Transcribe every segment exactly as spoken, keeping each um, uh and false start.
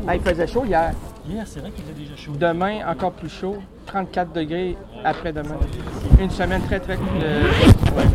Ah, il faisait chaud hier. Hier, c'est vrai qu'il faisait déjà chaud. Demain, encore plus chaud. trente-quatre degrés après-demain. Une semaine très, très... Euh, ouais.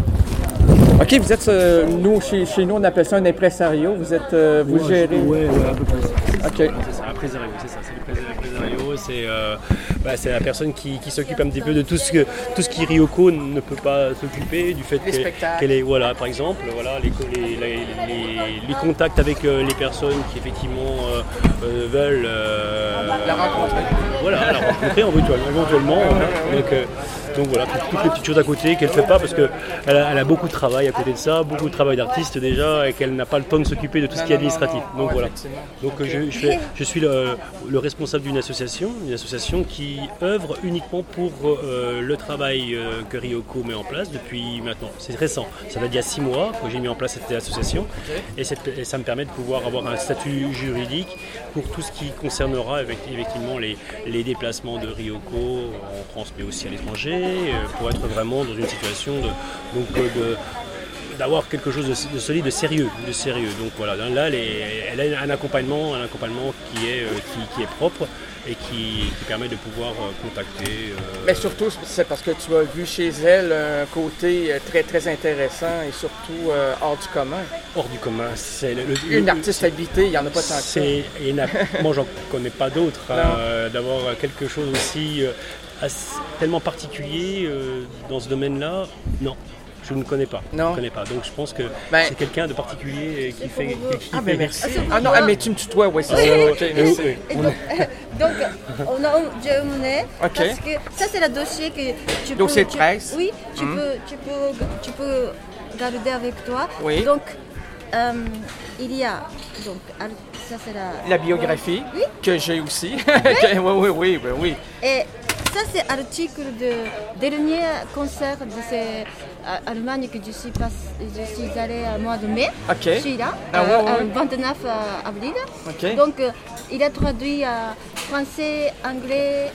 OK, vous êtes, euh, nous, chez, chez nous, on appelle ça un impresario. Vous êtes, euh, vous ouais, gérez... Oui, ouais, à peu près. OK. Ouais, c'est ça, impresario, c'est ça, c'est l'impresario, c'est, euh, bah, c'est la personne qui, qui s'occupe un petit peu de tout ce que tout ce qui Ryoko ne peut pas s'occuper, du fait les que, spectacles. qu'elle est, voilà, par exemple, voilà, les, les, les, les, les contacts avec euh, les personnes qui effectivement euh, euh, veulent euh, la rencontrer. Voilà, la rencontrer éventuellement, éventuellement hein. donc, euh, donc voilà, toutes, toutes les petites choses à côté qu'elle ne fait pas parce qu'elle a, elle a beaucoup de travail à côté de ça, beaucoup de travail d'artiste déjà et qu'elle n'a pas le temps de s'occuper de tout ce qui est administratif. Donc ouais, voilà. Donc okay. je, je, fais, je suis le, le responsable d'une association, une association qui œuvre uniquement pour euh, le travail euh, que Ryoko met en place depuis maintenant. C'est récent, ça date d'il y a six mois que j'ai mis en place cette association okay. et, cette, et ça me permet de pouvoir avoir un statut juridique pour tout ce qui concernera effectivement les, les déplacements de Ryoko en France mais aussi à l'étranger pour être vraiment dans une situation de, donc, de d'avoir quelque chose de, de solide, de sérieux, de sérieux. Donc voilà, là, elle, est, elle a un accompagnement, un accompagnement qui est, qui, qui est propre et qui, qui permet de pouvoir contacter. Euh... Mais surtout, c'est parce que tu as vu chez elle un côté très très intéressant et surtout euh, hors du commun. Hors du commun, c'est le, le, une le, artiste habitée, il n'y en a pas tant que ça. Et moi, j'en connais pas d'autres. Hein, d'avoir quelque chose aussi euh, assez, tellement particulier euh, dans ce domaine-là, non. Je ne connais pas. Non. Je ne connais pas. Donc je pense que ben, c'est quelqu'un de particulier qui fait. Qui ah, fait ben merci. Ah non, ah, mais tu me tutoies, oui, c'est oui, ça. Okay, merci. Et, et donc, donc, on a j'ai emmené okay. parce que ça, c'est le dossier que tu peux. Dossier de presse. Tu, oui, tu, mm. peux, tu, peux, tu peux garder avec toi. Oui. Donc, euh, il y a. Donc, ça, c'est la. La biographie, oui. que j'ai aussi. oui, oui, oui, oui, oui. Et ça, c'est l'article de dernier concert de ces. Allemagne que je suis, pas, je suis allée au mois de mai. Okay. Je suis là, ah, ouais, ouais. le vingt-neuf avril. Okay. Donc, euh, il a traduit euh, français, anglais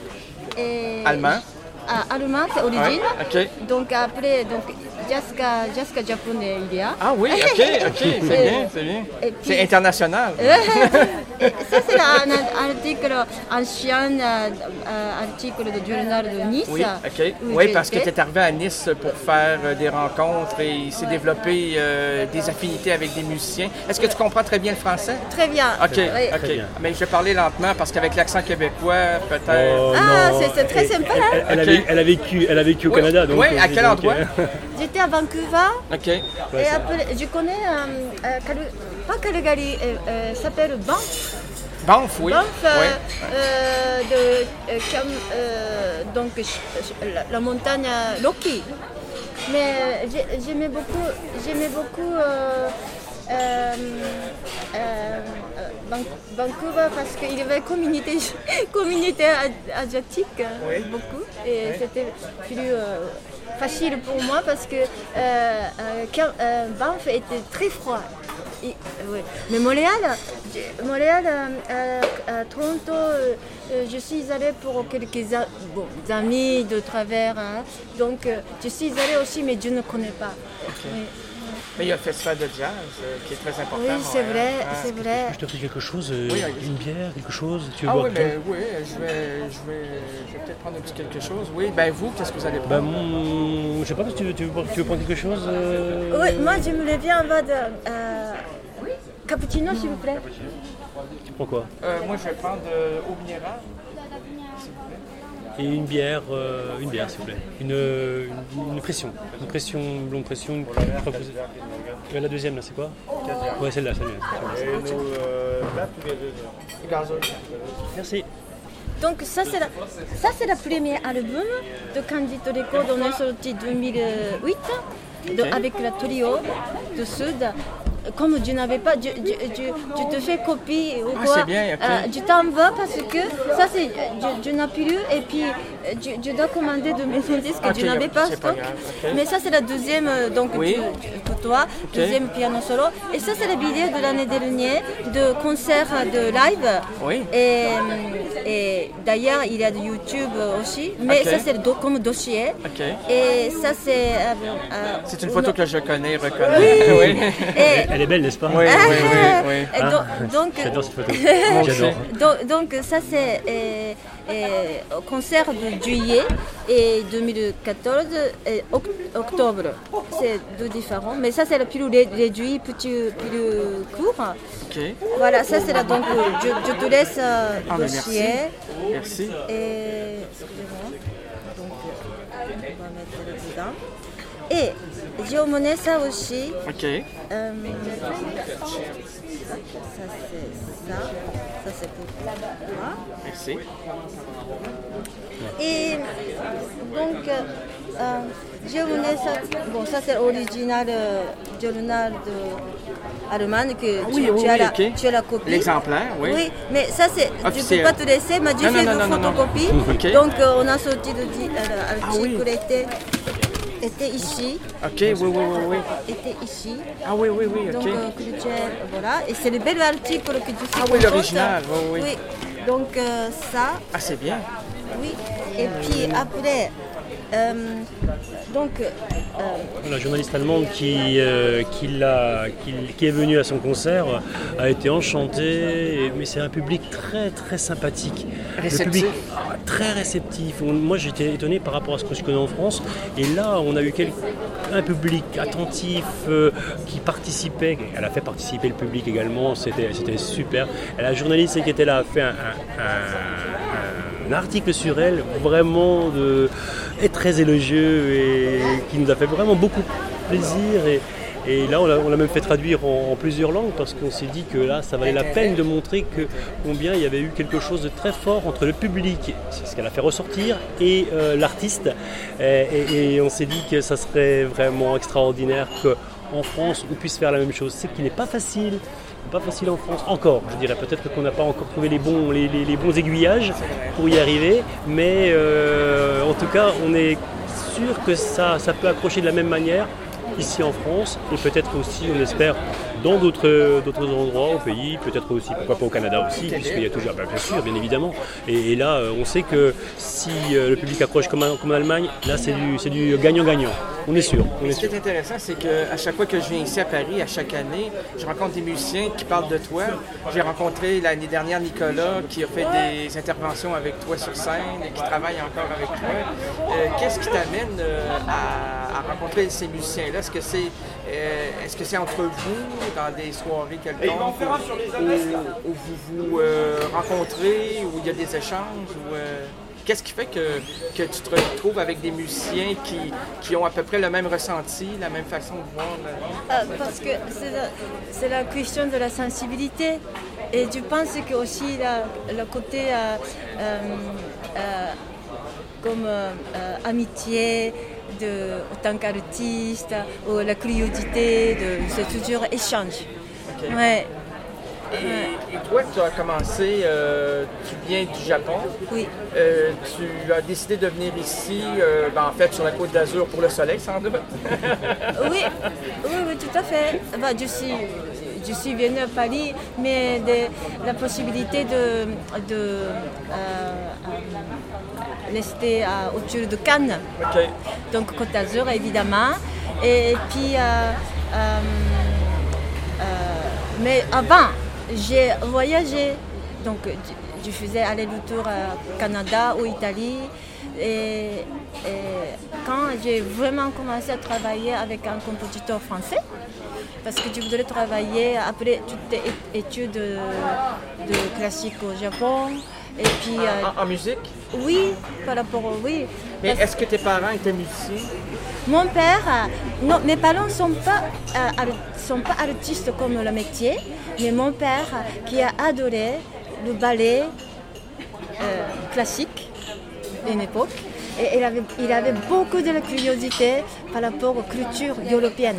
et allemand. Euh, allemand, c'est origine. Ouais. Okay. Donc après, donc jusqu'à jusqu'à japonais il y a. Ah oui, ok, ok, c'est bien, c'est bien. Puis, c'est international. Et ça c'est un, un article, ancien euh, article du journal de Nice. Oui, ok. Oui, parce que tu es arrivé à Nice pour faire euh, des rencontres et il s'est ouais. développé euh, des affinités avec des musiciens. Est-ce que tu comprends très bien le français? Très bien. Ok, oui. ok. Bien. Mais je vais parler lentement parce qu'avec l'accent québécois, peut-être. Oh, ah, c'est, c'est très sympa. Elle, elle, okay. elle, a vécu, elle a vécu au oui. Canada. Donc, oui, à quel donc, endroit? Euh... J'étais à Vancouver. Ok. Et ouais, après, je connais, euh, euh, Cal... pas Calgary, euh, euh, s'appelle Banff. Banff, oui. Banff, euh, oui. Euh, de, euh, comme, euh, donc la, la montagne Rocky. Mais j'aimais beaucoup, j'aimais beaucoup euh, euh, euh, Vancouver parce qu'il y avait une communauté, communauté asiatique oui. beaucoup et oui. C'était plus euh, facile pour moi parce que euh, euh, euh, Banff était très froid. Et, oui. Mais Montréal, Montréal euh, à Toronto, euh, je suis allée pour quelques a- bon, amis de travers. Hein. Donc, euh, je suis allée aussi, mais je ne connais pas. Okay. Oui. Mais il y a le festival de jazz euh, qui est très important. Oui, c'est ouais. vrai, ah. c'est vrai. Je te prie quelque chose, euh, oui, une bière, quelque chose. Tu veux ah boire oui, mais, oui, je vais, je vais, je vais peut-être prendre un petit quelque chose. Oui, ben vous, qu'est-ce que vous allez prendre? Ben, mon... Je sais pas, tu veux, tu veux, tu veux prendre quelque chose euh... Oui, moi j'aimerais bien avoir de euh, cappuccino, s'il vous plaît. Tu prends quoi? euh, Moi, je vais prendre euh, eau minérale. Et une bière, euh, une bière s'il vous plaît. Une, une, une pression. Une pression, une blonde pression. Une... La, la deuxième là, c'est quoi? Ouais, celle-là, celle-là. Et nous, euh, là, tous les deux. Gazoil. Merci. Donc ça c'est, la, ça c'est le premier album de Candid Records, on est sorti deux mille huit de, okay. avec la trio de Sud. Comme je n'avais pas, je, je, je, je te fais copie ou ah, quoi, c'est bien, okay. euh, je t'envoie parce que ça c'est, je, je n'ai plus et puis je, je dois commander de maison disque que Ok, je n'avais pas c'est pas stock. grave, ok. Mais ça, c'est la deuxième, euh, donc Oui. tu- tu- pour toi, deuxième piano solo. Et ça, c'est la vidéo de l'année dernière de concert de live. Oui. Et, et d'ailleurs, il y a de YouTube aussi. Mais Ok. ça, c'est le do- comme dossier. Ok. Et ça, c'est. euh, euh, C'est une photo que je connais, reconnais. Oui. Et, Elle est belle, n'est-ce pas? Oui, oui, oui, oui. et Hein donc, donc, J'adore cette photo. Moi aussi. J'adore. donc, donc ça c'est euh, euh, au concert de juillet et deux mille quatorze et oct- octobre. C'est deux différents, mais ça c'est le plus ré- réduit, plus, plus court. OK. Voilà, ça c'est là donc je, je te laisse euh, Ah, mais merci. dossier Merci. et excusez-moi. Donc on va mettre le dedans. Et j'ai emmené ça aussi. OK. Euh, ça c'est ça, ça c'est pour toi. Merci. Et donc, euh, j'ai emmené ça, bon ça c'est l'original euh, journal de allemand que Ah oui, tu, oui, tu as oui, la, ok. tu as la copie. L'exemplaire, oui. Oui, mais ça c'est, je ne Officiel. peux pas te laisser, mais j'ai Non, fait non, une non, non, non. photocopie. Ok. Donc euh, on a sorti le di- euh, Ah oui. l'article était, était ici, OK, oui, oui, oui, oui. était ici. Ah oui, oui, oui, Donc, OK. euh, culture, voilà. Et c'est le bel article que tu fais. Ah oui, l'original, oui, oui. Donc, euh, ça, Ah, c'est bien. oui. Et puis après, euh, donc, euh, La journaliste allemande qui, euh, qui, l'a- qui, qui est venue à son concert a été enchantée, et- mais c'est un public très très sympathique. Réceptif. Le public ah, très réceptif. On- moi j'étais étonné par rapport à ce que je connais en France, et là on a eu quel- un public attentif euh, qui participait. Elle a fait participer le public également, c'était, c'était super. Et la journaliste qui était là a fait un, un- un- un article sur elle vraiment de, est très élogieux et qui nous a fait vraiment beaucoup plaisir. Et, et là, on l'a, on l'a même fait traduire en, en plusieurs langues parce qu'on s'est dit que là, ça valait la peine de montrer que combien il y avait eu quelque chose de très fort entre le public, c'est ce qu'elle a fait ressortir, et euh, l'artiste. Et, et- et on s'est dit que ça serait vraiment extraordinaire qu'en France, on puisse faire la même chose. C'est qu'il n'est pas facile. Pas facile en France, encore, je dirais peut-être qu'on n'a pas encore trouvé les bons, les, les- les bons aiguillages pour y arriver, mais euh, en tout cas on est sûr que ça, ça peut accrocher de la même manière ici en France et peut-être aussi, on espère, dans d'autres, d'autres endroits au pays, peut-être aussi, pourquoi pas au Canada aussi, puisqu'il y a toujours, ben, bien sûr, bien évidemment. Et, et là, euh, on sait que si euh, le public accroche comme, en- comme en Allemagne, là c'est du, c'est du gagnant-gagnant. On est sûr, on est Ce qui sûr. est intéressant, c'est qu'à chaque fois que je viens ici à Paris, à chaque année, je rencontre des musiciens qui parlent de toi. J'ai rencontré l'année dernière Nicolas qui a fait des interventions avec toi sur scène et qui travaille encore avec toi. Euh, qu'est-ce qui t'amène euh, à, à rencontrer ces musiciens-là? Est-ce que c'est euh, est-ce que c'est entre vous, dans des soirées quelconques, où, où vous vous euh, rencontrez, où il y a des échanges? Ou, euh, qu'est-ce qui fait que, que tu te retrouves avec des musiciens qui, qui ont à peu près le même ressenti, la même façon de voir? le- euh, parce que c'est la, c'est la question de la sensibilité. Et je pense que aussi la- le côté euh, euh, euh, comme euh, euh, amitié de, en tant qu'artiste, ou la curiosité, de, c'est toujours échange. Ok. Ouais, Et, et toi, tu as commencé, euh, tu viens du Japon. oui. Euh, tu as décidé de venir ici, euh, ben, en fait, sur la Côte d'Azur pour le soleil, sans doute. Oui, oui, oui, tout à fait. Bah, je, suis, je suis venue à Paris, mais de, la possibilité de, de euh, euh, rester à, autour de Cannes, OK. donc Côte d'Azur évidemment. Et puis, euh, euh, euh, mais avant, j'ai voyagé, donc je, je faisais aller-retour au Canada ou Italie. Et, et quand j'ai vraiment commencé à travailler avec un compositeur français, parce que je voudrais travailler après toutes les études de, de classique au Japon. Et puis, euh, En, en musique? oui, par rapport au oui. Mais Parce- est-ce que tes parents étaient musiciens? Mon père, euh, non, mes parents ne sont pas, euh, ar- sont pas artistes comme le métier, mais mon père euh, qui a adoré le ballet euh, classique d'une époque, et il avait, il avait beaucoup de curiosité par rapport aux cultures européennes.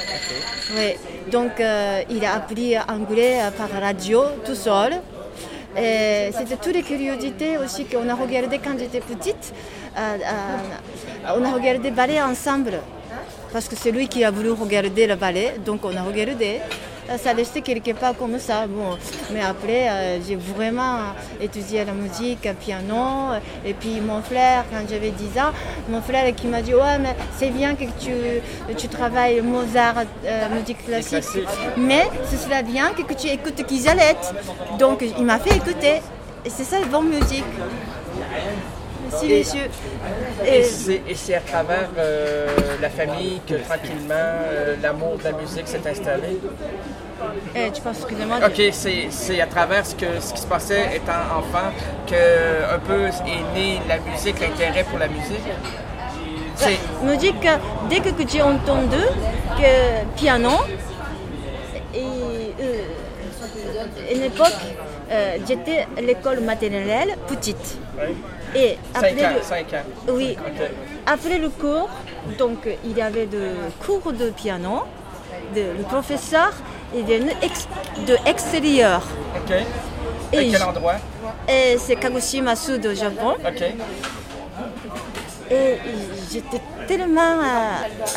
Oui, donc euh, il a appris anglais euh, par radio tout seul. Et c'était toutes les curiosités aussi qu'on a regardé quand j'étais petite. Euh, euh, on a regardé le ballet ensemble. Parce que c'est lui qui a voulu regarder le ballet, donc on a regardé. Ça restait quelque part comme ça. Bon, mais après, euh, j'ai vraiment étudié la musique, le piano. Et puis mon frère, quand j'avais dix ans, mon frère qui m'a dit « Ouais, mais c'est bien que tu, tu travailles Mozart, euh, musique classique. Mais ce serait bien que, que tu écoutes Kizalette. » Donc il m'a fait écouter. Et c'est ça, la bonne musique. Merci, et, monsieur. Et, et, c'est, et c'est à travers euh, la famille que tranquillement euh, l'amour de la musique s'est installé? Eh, tu penses, excusez-moi. Ok, c'est, c'est à travers ce, que, ce qui se passait étant enfant que un peu est née la musique, l'intérêt pour la musique? C'est... La musique, dès que j'ai entendu que piano, et euh, une époque, euh, j'étais à l'école maternelle petite. Oui. Et après cinq ans, le, cinq ans. Oui. Okay. Après le cours, donc il y avait des cours de piano. De, le professeur est venu ex, de l'extérieur. Ok. Et à quel endroit? Et c'est Kagoshima Sud au Japon. Ok. Et j'étais tellement euh,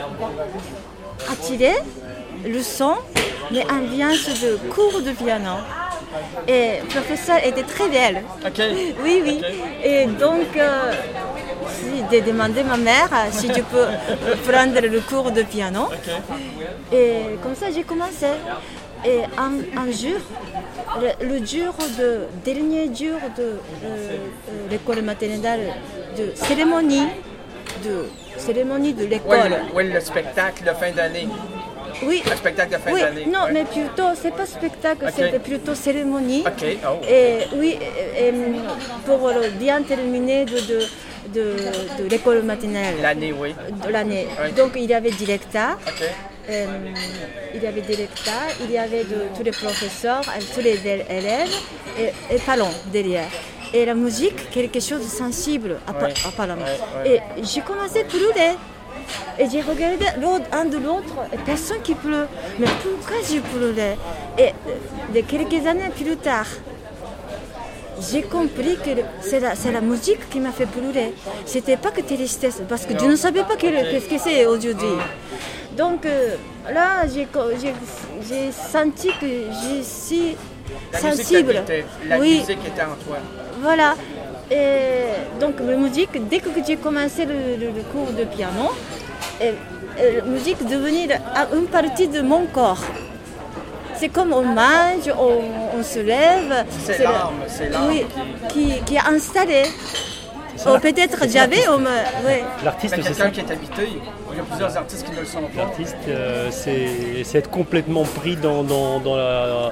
euh, attirée, le son, mais ambiance de cours de piano. Et le professeur était très belle. Ok. Oui, oui. Okay. Et donc, euh, j'ai demandé à ma mère si je peux prendre le cours de piano. Okay. Et comme ça, j'ai commencé. Et un, un jour, le, le jour de, dernier jour de euh, l'école maternelle, de cérémonie, de cérémonie de l'école. Oui, le, oui, le spectacle de fin d'année. Oui. Un spectacle de fin oui. d'année. Non, oui. mais plutôt, c'est pas spectacle, okay. c'était plutôt cérémonie. Ok, oh. Et oui, et, et pour bien terminer de, de, de, de l'école maternelle. L'année, oui. De l'année. Oui. Donc il y avait directeur. Ok. Euh, il y avait directeur, il y avait de, tous les professeurs, tous les élèves et, et parlons derrière. Et la musique, quelque chose de sensible à, oui. à parler. Oui, oui. Et j'ai commencé à pleurer. Et j'ai regardé l'un de l'autre, et personne qui pleure. Mais pourquoi j'ai pleuré? Et de quelques années plus tard, j'ai compris que c'est la, c'est la musique qui m'a fait pleurer. C'était pas que tristesse, parce que non. Je ne savais pas qu'est-ce que c'est aujourd'hui. Donc euh, là, j'ai, j'ai, j'ai senti que je suis la sensible. Musique la oui. musique était en toi. Voilà. Et donc la musique, dès que j'ai commencé le, le, le cours de piano, et, et la musique est devenue une partie de mon corps. C'est comme on mange, on, on se lève. C'est, c'est l'âme, la, c'est l'âme oui, qui, qui est installée. Oh, peut-être j'avais, on me, ouais. L'artiste, c'est c'est quelqu'un ça. qui est habitué. Il y a plusieurs artistes qui ne le sont pas. L'artiste, euh, c'est, c'est être complètement pris dans, dans, dans la,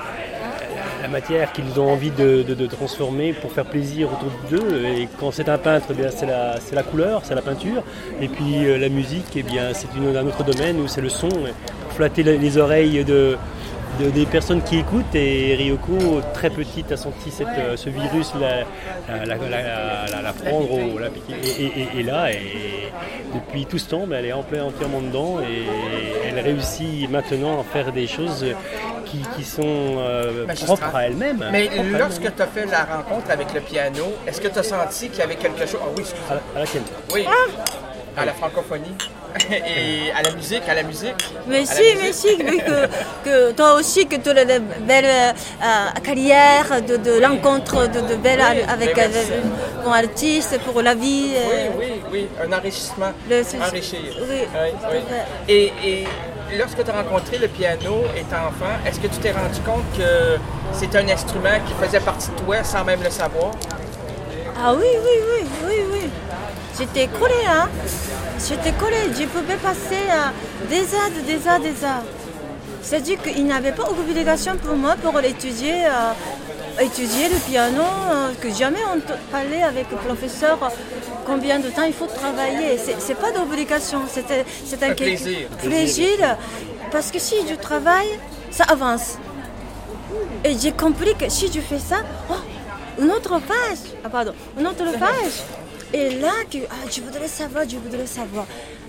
la matière qu'ils ont envie de, de, de transformer pour faire plaisir autour d'eux. Et quand c'est un peintre, eh bien, c'est, la, c'est la couleur, c'est la peinture. Et puis euh, la musique, eh bien, c'est une, un autre domaine où c'est le son. Pour flatter les oreilles de... De, des personnes qui écoutent, et Ryoko, très petite, a senti cette, ce virus la, la, la, la, la, la prendre au, la, et, et, et là, et depuis tout ce temps, ben, elle est en plein, entièrement dedans, et elle réussit maintenant à faire des choses qui, qui sont euh, propres à elle-même. Mais lorsque tu as fait la rencontre avec le piano, est-ce que tu as senti qu'il y avait quelque chose... Ah oui, excuse-moi. À, à la tienne. Oui, à la francophonie. Et à la musique, à la musique. Mais si, mais si, que, que toi aussi, que tu as une belle euh, carrière, de, de rencontre de, de belles oui, avec un bon artiste pour la vie. Euh, oui, oui, oui, un enrichissement. Le, enrichir. Oui, oui, oui. Et, et lorsque tu as rencontré le piano étant enfant, est-ce que tu t'es rendu compte que c'est un instrument qui faisait partie de toi sans même le savoir? Ah oui, oui, oui, oui, oui. J'étais collée, hein. J'étais collée. Je pouvais passer euh, des heures, des heures, des heures. C'est-à-dire qu'il n'y avait pas d'obligation pour moi pour l'étudier, euh, étudier le piano, euh, que jamais on parlait avec le professeur combien de temps il faut travailler. C'est, c'est pas d'obligation, c'était, c'est un, un plaisir. plaisir. Parce que si je travaille, ça avance. Et j'ai compris que si je fais ça, oh, une autre page, ah pardon, une autre page. Et là, que, ah, je voudrais savoir, je voudrais savoir.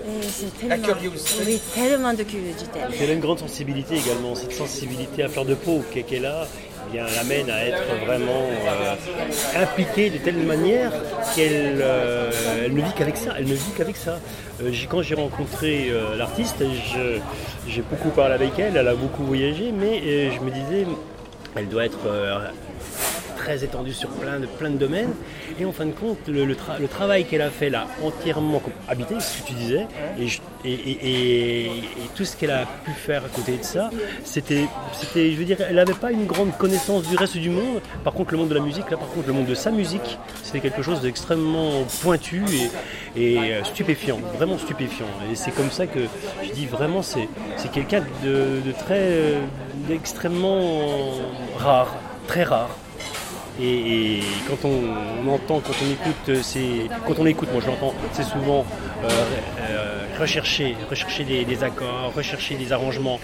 Et c'est La tellement, curiosité. oui, tellement de curiosité. Elle a une grande sensibilité également, cette sensibilité à fleur de peau qu'elle a, eh bien, l'amène à être vraiment euh, impliquée de telle manière qu'elle euh, elle ne vit qu'avec ça. Elle ne vit qu'avec ça. Euh, j'ai- quand j'ai rencontré euh, l'artiste, je- j'ai beaucoup parlé avec elle, elle a beaucoup voyagé, mais euh, je me disais, elle doit être euh, très étendue sur plein de, plein de domaines. Et en fin de compte, le, le, tra- le travail qu'elle a fait là, entièrement comme habité, ce que tu disais, et, je- et, et- et- et tout ce qu'elle a pu faire à côté de ça, c'était, c'était je veux dire, elle n'avait pas une grande connaissance du reste du monde. Par contre, le monde de la musique, là, par contre, le monde de sa musique, c'était quelque chose d'extrêmement pointu et, et euh, stupéfiant, vraiment stupéfiant. Et c'est comme ça que je dis vraiment, c'est, c'est quelqu'un de, de très, euh, d'extrêmement rare, très rare. Et, et quand on, on entend, quand on écoute, c'est, quand on écoute, moi je l'entends, c'est souvent euh, euh, rechercher, rechercher des, des accords, rechercher des arrangements.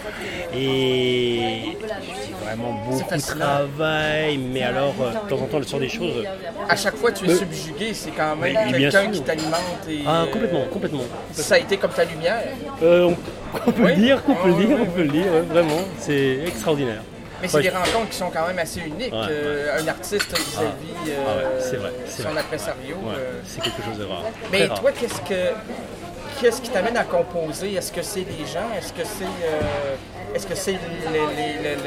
Et c'est vraiment beaucoup de travail, mais alors euh, de temps en temps elle sort des choses. À chaque fois, tu es Mais- subjugué, c'est quand même Mais bien quelqu'un sûr. qui t'alimente. Et, Ah, euh, complètement, complètement. Ça a été comme ta lumière. Euh, on, on peut Oui. le dire, on peut Oui, le dire, oui, on peut le dire, ouais, vraiment, c'est extraordinaire. Mais c'est Ouais, des rencontres qui sont quand même assez uniques. Ouais, ouais. Euh, un artiste vis-à-vis euh, Ah ouais, c'est vrai, c'est son vrai. impresario. Ouais, euh. c'est quelque chose de rare. Mais très rare. toi, qu'est-ce que qu'est-ce qui t'amène à composer? Est-ce que c'est les gens? Est-ce que c'est euh, est-ce que c'est les- les- les-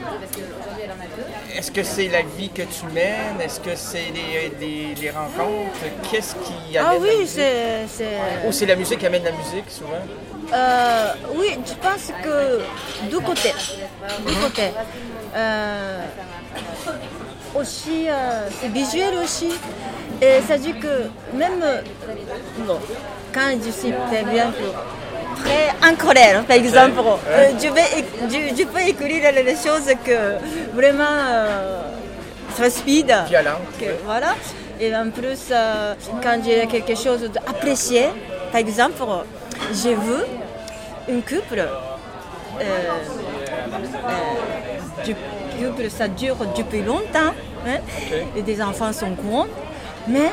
le- est-ce que c'est la vie que tu mènes? Est-ce que c'est les, les- les rencontres? Qu'est-ce qui amène Ah la oui, musique? c'est... c'est- Ou c'est la musique qui amène la musique souvent? Euh, oui, je pense que deux côtés. Deux côtés. Euh, aussi, euh, c'est visuel aussi. Et ça dit que même euh, bon, quand je suis par exemple très en colère, par exemple, euh, je, vais, éc- je, je peux écrire les choses que vraiment euh, très speed. Violente. Que- voilà. Et en plus, euh, quand j'ai quelque chose d'apprécié, par exemple, je veux un couple. Euh, euh, du couple, ça dure depuis longtemps. Hein, et des enfants sont grands. Mais,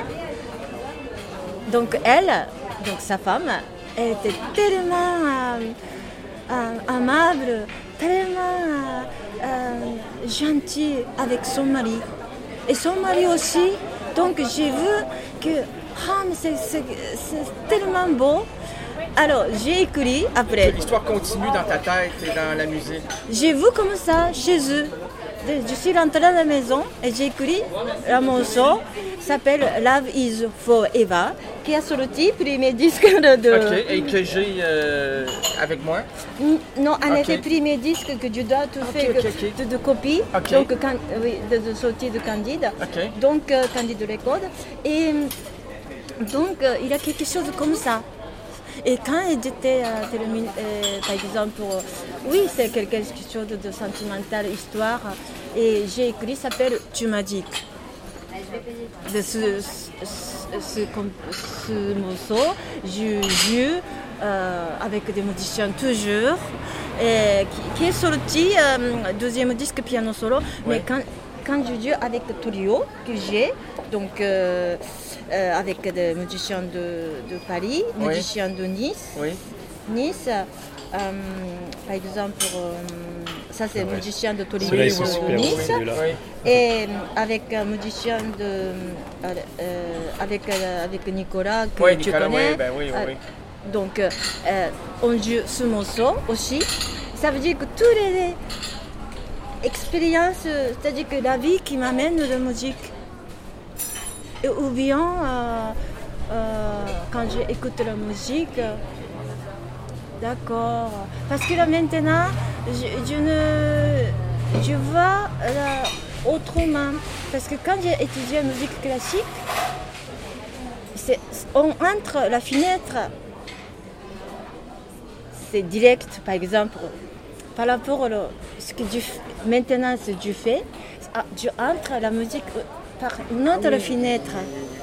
donc elle, donc sa femme, elle était tellement euh, euh, amable, tellement euh, euh, gentille avec son mari. Et son mari aussi. Donc j'ai vu que ah, mais c'est, c'est, c'est tellement beau. Alors j'ai écrit Que après. l'histoire continue dans ta tête et dans la musique. J'ai vu comme ça chez eux. Je suis rentrée à la maison et j'ai écrit un morceau qui s'appelle Love is Forever, qui a sorti premier disque de. de- OK. Et que j'ai euh, avec moi. Non, un Ok. était premier disque que je dois tout faire ok, ok. de, de copies, Ok. donc can- oui, de, de sortie de Candide, Ok. donc euh, Candide Record. Et donc euh, il y a quelque chose comme ça. Et quand j'étais euh, terminé, euh, par exemple, euh, oui, c'est quelque chose de sentimental, histoire, et j'ai écrit, ça s'appelle Tu m'as dit. De ce, ce, ce, ce morceau, j'ai joue euh, avec des musiciens toujours, et qui, qui est sorti, euh, deuxième disque piano solo, mais quand, quand je joue avec le trio que j'ai, donc euh, euh, avec des musiciens de, de Paris, Oui. musiciens de Nice, Oui. Nice, euh, par exemple, euh, ça c'est Ouais. musicien de trio Ceux-là, ils sont de super, Nice. ces deux-là. Oui. Et avec un musicien de, euh, euh, avec, euh, avec Nicolas que Oui, tu Nicolas, connais. oui, ben oui, oui, Euh, oui. Donc euh, on joue ce morceau aussi. Ça veut dire que toutes les expériences, c'est-à-dire que la vie qui m'amène la musique. Et, ou bien euh, euh, quand j'écoute la musique, d'accord. Parce que là maintenant, je, je ne, je vois là, autrement. Parce que quand j'ai étudié la musique classique, c'est, on entre la fenêtre, c'est direct, par exemple, par rapport à ce que je, maintenant ce que je fais, je entre la musique par une autre Ah oui. fenêtre.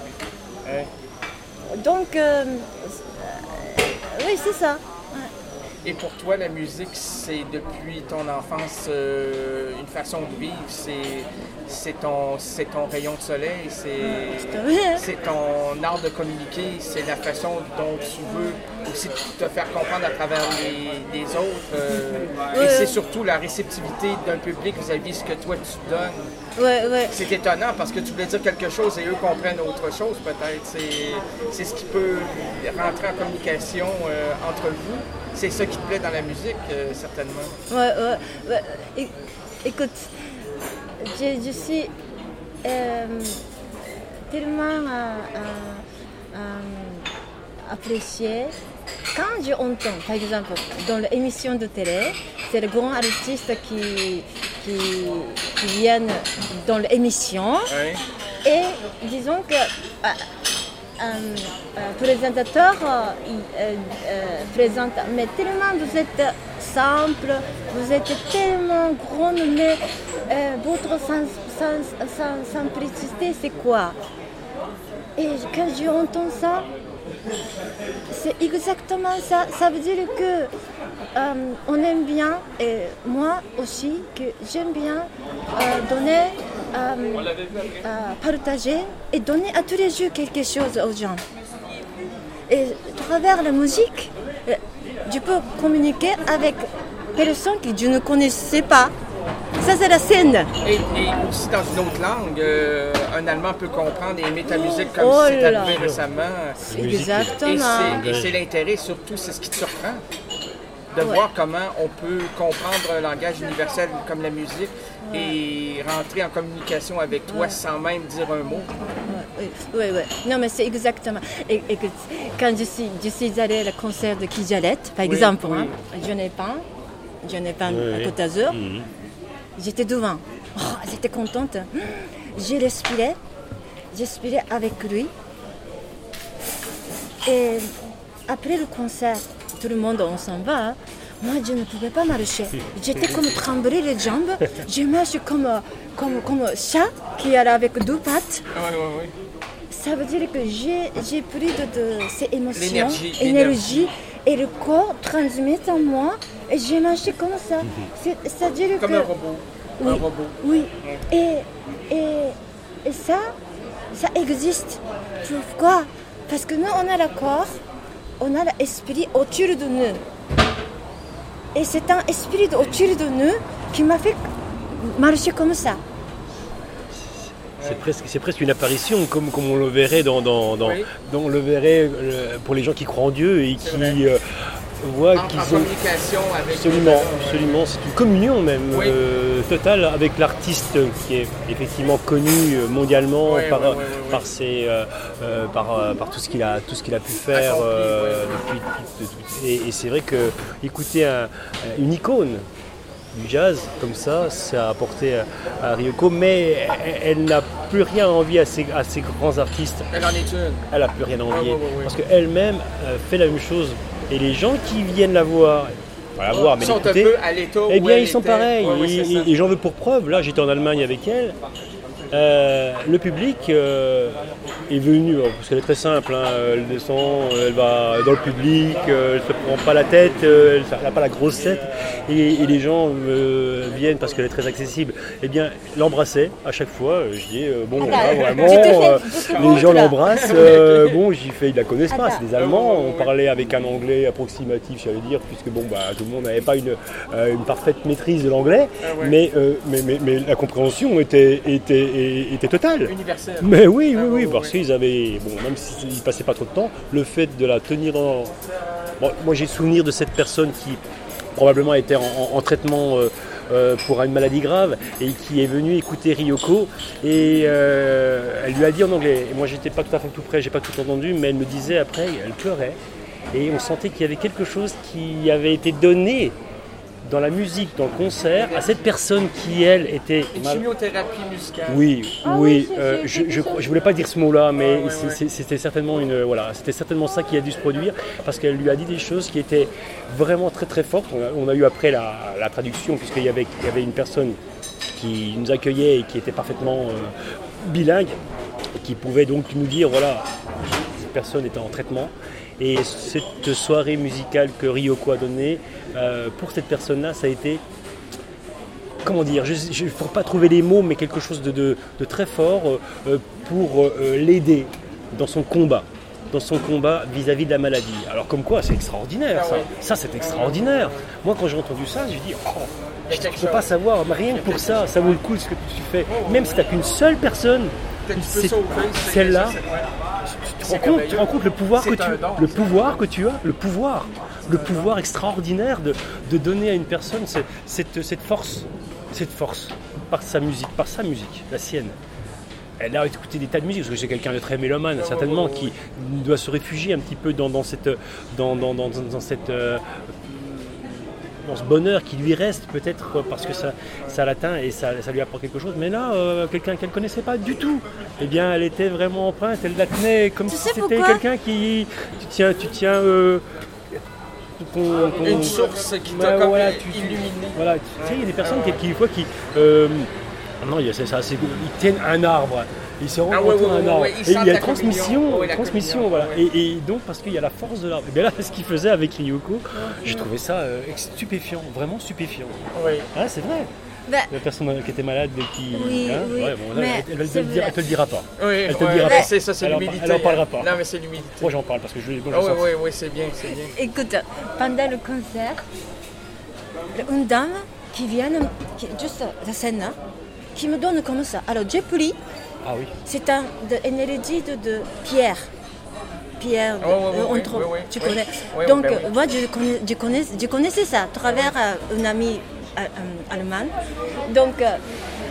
Ouais. Donc, euh, euh, oui, c'est ça. Ouais. Et pour toi, la musique, c'est depuis ton enfance euh, une façon de vivre, c'est, c'est, ton, c'est ton rayon de soleil, c'est, c'est ton art de communiquer, c'est la façon dont tu veux aussi te faire comprendre à travers les, les autres. Euh, ouais, et c'est surtout la réceptivité d'un public vis-à-vis de ce que toi tu donnes. Ouais, ouais. C'est étonnant parce que tu voulais dire quelque chose et eux comprennent autre chose peut-être. C'est, c'est ce qui peut rentrer en communication euh, entre vous. C'est ça qui te plaît dans la musique, euh, certainement. Ouais, ouais. ouais. Écoute, je, je suis euh, tellement euh, euh, euh, appréciée. Quand j'entends, par exemple, dans l'émission de télé, c'est les grands artistes qui, qui, qui viennent dans l'émission. Oui. Et disons que euh, euh, euh, présentateur euh, euh, euh, présente, mais tellement vous êtes simple, vous êtes tellement grand, mais euh, votre sens, sens, sens, simplicité, c'est quoi? Et quand j'entends ça, c'est exactement ça. Ça veut dire que euh, on aime bien, et moi aussi, que j'aime bien euh, donner, euh, euh, partager et donner à tous les jours quelque chose aux gens. Et à travers la musique, je peux communiquer avec des personnes que je ne connaissais pas. Ça, c'est la scène. Et, et aussi dans une autre langue, euh, un Allemand peut comprendre et aimer ta musique comme oh si c'est là. arrivé récemment. Exactement. Et c'est, et c'est l'intérêt, surtout, c'est ce qui te surprend. De ouais. voir comment on peut comprendre un langage universel comme la musique ouais. et rentrer en communication avec toi ouais. sans même dire un mot. Oui, oui, oui. Non, mais c'est exactement. Et, et, quand je suis, je suis allée au concert de Kijalette, par oui, exemple, oui. Hein, je n'ai pas, je n'ai pas oui. à Côte d'Azur. Mm-hmm. J'étais devant. Oh, j'étais contente. J'ai respiré. J'ai respiré avec lui. Et après le concert, tout le monde, on s'en va. Hein. Moi, je ne pouvais pas marcher. J'étais comme trembler les jambes. Je marche comme, comme, comme un chat qui est avec deux pattes. Ouais, ouais, ouais. Ça veut dire que j'ai, j'ai pris de, de ces émotions, l'énergie, énergie, l'énergie, et le corps transmet en moi. Et j'ai marché comme ça. C'est, c'est-à-dire comme que, un robot. Oui, un robot. Oui. Ouais. Et, et, et ça, ça existe. Pourquoi? Parce que nous, on a le corps, on a l'esprit autour de nous. Et c'est un esprit autour de nous qui m'a fait marcher comme ça. C'est presque, c'est presque une apparition, comme, comme on le verrait dans, dans, dans, oui. dans on le verrait pour les gens qui croient en Dieu et qui euh, voient en, qu'ils en ont communication avec absolument, le... absolument, c'est une communion même oui. euh, totale avec l'artiste qui est effectivement connu mondialement oui, par, oui, oui, oui, oui. par ses, euh, euh, par, euh, par tout ce qu'il a, tout ce qu'il a pu faire accompli, euh, oui, oui. depuis, depuis, et, et c'est vrai que écouter un, une icône du jazz, comme ça, ça a apporté à, à Ryoko, mais elle, elle n'a plus rien envie à ces, à ces grands artistes. Elle en est une. Elle n'a plus rien envie, ah, oui, oui, oui. parce qu'elle-même euh, fait la même chose. Et les gens qui viennent la voir, pas la voir, mais sont l'écouter, un peu à l'état eh bien, ils était. sont pareils. Ouais, oui, et, et j'en veux pour preuve. Là, j'étais en Allemagne avec elle. Euh, le public euh, est venu, parce qu'elle est très simple, hein, elle descend, elle va dans le public, euh, elle ne se prend pas la tête, euh, elle n'a pas la grosse tête, et, et les gens euh, viennent parce qu'elle est très accessible. Eh bien, l'embrasser à chaque fois, je dis, euh, bon, là, vraiment, euh, les gens l'embrassent, euh, bon, j'y fais, ils ne la connaissent pas, c'est des Allemands, on parlait avec un anglais approximatif, j'allais dire, puisque bon, bah, tout le monde n'avait pas une, euh, une parfaite maîtrise de l'anglais, mais, euh, mais, mais, mais la compréhension était, était était totale. Universel. Mais oui, oui, oui, parce qu'ils avaient, bon, même s'ils ne passaient pas trop de temps, le fait de la tenir en... Bon, moi j'ai souvenir de cette personne qui probablement était en, en, en traitement euh, euh, pour une maladie grave et qui est venue écouter Ryoko et euh, elle lui a dit en anglais, et moi j'étais pas tout à fait tout près, j'ai pas tout entendu, mais elle me disait après, elle pleurait et on sentait qu'il y avait quelque chose qui avait été donné dans la musique, dans le concert, à cette personne qui, elle, était... Une chimiothérapie musicale. Oui, ah, oui. oui euh, je, je, je voulais pas dire ce mot-là, mais ah, ouais, c'est, ouais. c'est, c'était certainement une, voilà, c'était certainement ça qui a dû se produire, parce qu'elle lui a dit des choses qui étaient vraiment très très fortes. On a, on a eu après la, la traduction, puisqu'il y avait, il y avait une personne qui nous accueillait et qui était parfaitement euh, bilingue, et qui pouvait donc nous dire, voilà, cette personne était en traitement. Et cette soirée musicale que Ryoko a donnée, euh, pour cette personne-là, ça a été, comment dire, je ne peux pas trouver les mots, mais quelque chose de, de, de très fort euh, pour euh, l'aider dans son combat. dans son combat vis-à-vis de la maladie. Alors comme quoi, c'est extraordinaire ça. Ça, c'est extraordinaire. Moi, quand j'ai entendu ça, je dis, oh, je ne peux pas savoir, mais rien que pour ça, ça vaut le coup ce que tu fais. Même si tu n'as qu'une seule personne, c'est celle-là, tu te rends compte, tu te rends compte le pouvoir que tu, le pouvoir que tu as, le pouvoir, le pouvoir extraordinaire de, de donner à une personne cette, cette, cette force, cette force par sa musique, par sa musique, la sienne. Elle a écouté des tas de musiques, parce que c'est quelqu'un de très mélomane, certainement, qui doit se réfugier un petit peu dans, dans, cette, dans, dans, dans, dans, cette, euh, dans ce bonheur qui lui reste, peut-être parce que ça, ça l'atteint et ça, ça lui apporte quelque chose. Mais là, euh, quelqu'un qu'elle ne connaissait pas du tout, eh bien, elle était vraiment empreinte, elle la tenait comme tu si c'était pourquoi quelqu'un qui... Tu tiens... Tu tiens euh, ton, ton, une source qui t'a bah, comme voilà, tu, illuminé. Voilà, tu sais, il y a des personnes qui, qui, qui, qui euh, non, c'est ça, c'est, ils tiennent un arbre, ils se rendent ah, compte ouais, d'un ouais, arbre. ouais, et il y a la transmission, ouais, la transmission voilà. Ouais. Et, et donc, parce qu'il y a la force de l'arbre. Et bien là, ce qu'il faisait avec Ryoko, j'ai trouvé ça euh, stupéfiant, vraiment stupéfiant. Oui. Ah, c'est vrai. Bah, la personne qui était malade, qui. Oui, hein, oui, ouais, bon, là, elle, elle, elle, elle te le dira pas. Oui, elle te ouais, le dira ouais, pas. C'est ça, c'est elle l'humilité. Elle en parlera pas. Non, mais c'est l'humilité. Moi, j'en parle parce que je. Moi, je oh, sens. oui, oui, oui, c'est bien, c'est bien. Écoute, pendant le concert, une dame qui vient, qui, juste la scène, qui me donne comme ça. Alors, j'ai pris, ah, oui. c'est un de, énergie de, de Pierre. Pierre, oh, oui, euh, oui, entre, oui, oui, tu oui. connais. Oui, Donc, ben oui. moi, je, connais, je, connais, je connaissais ça à travers euh, une amie euh, euh, allemande. Donc, euh,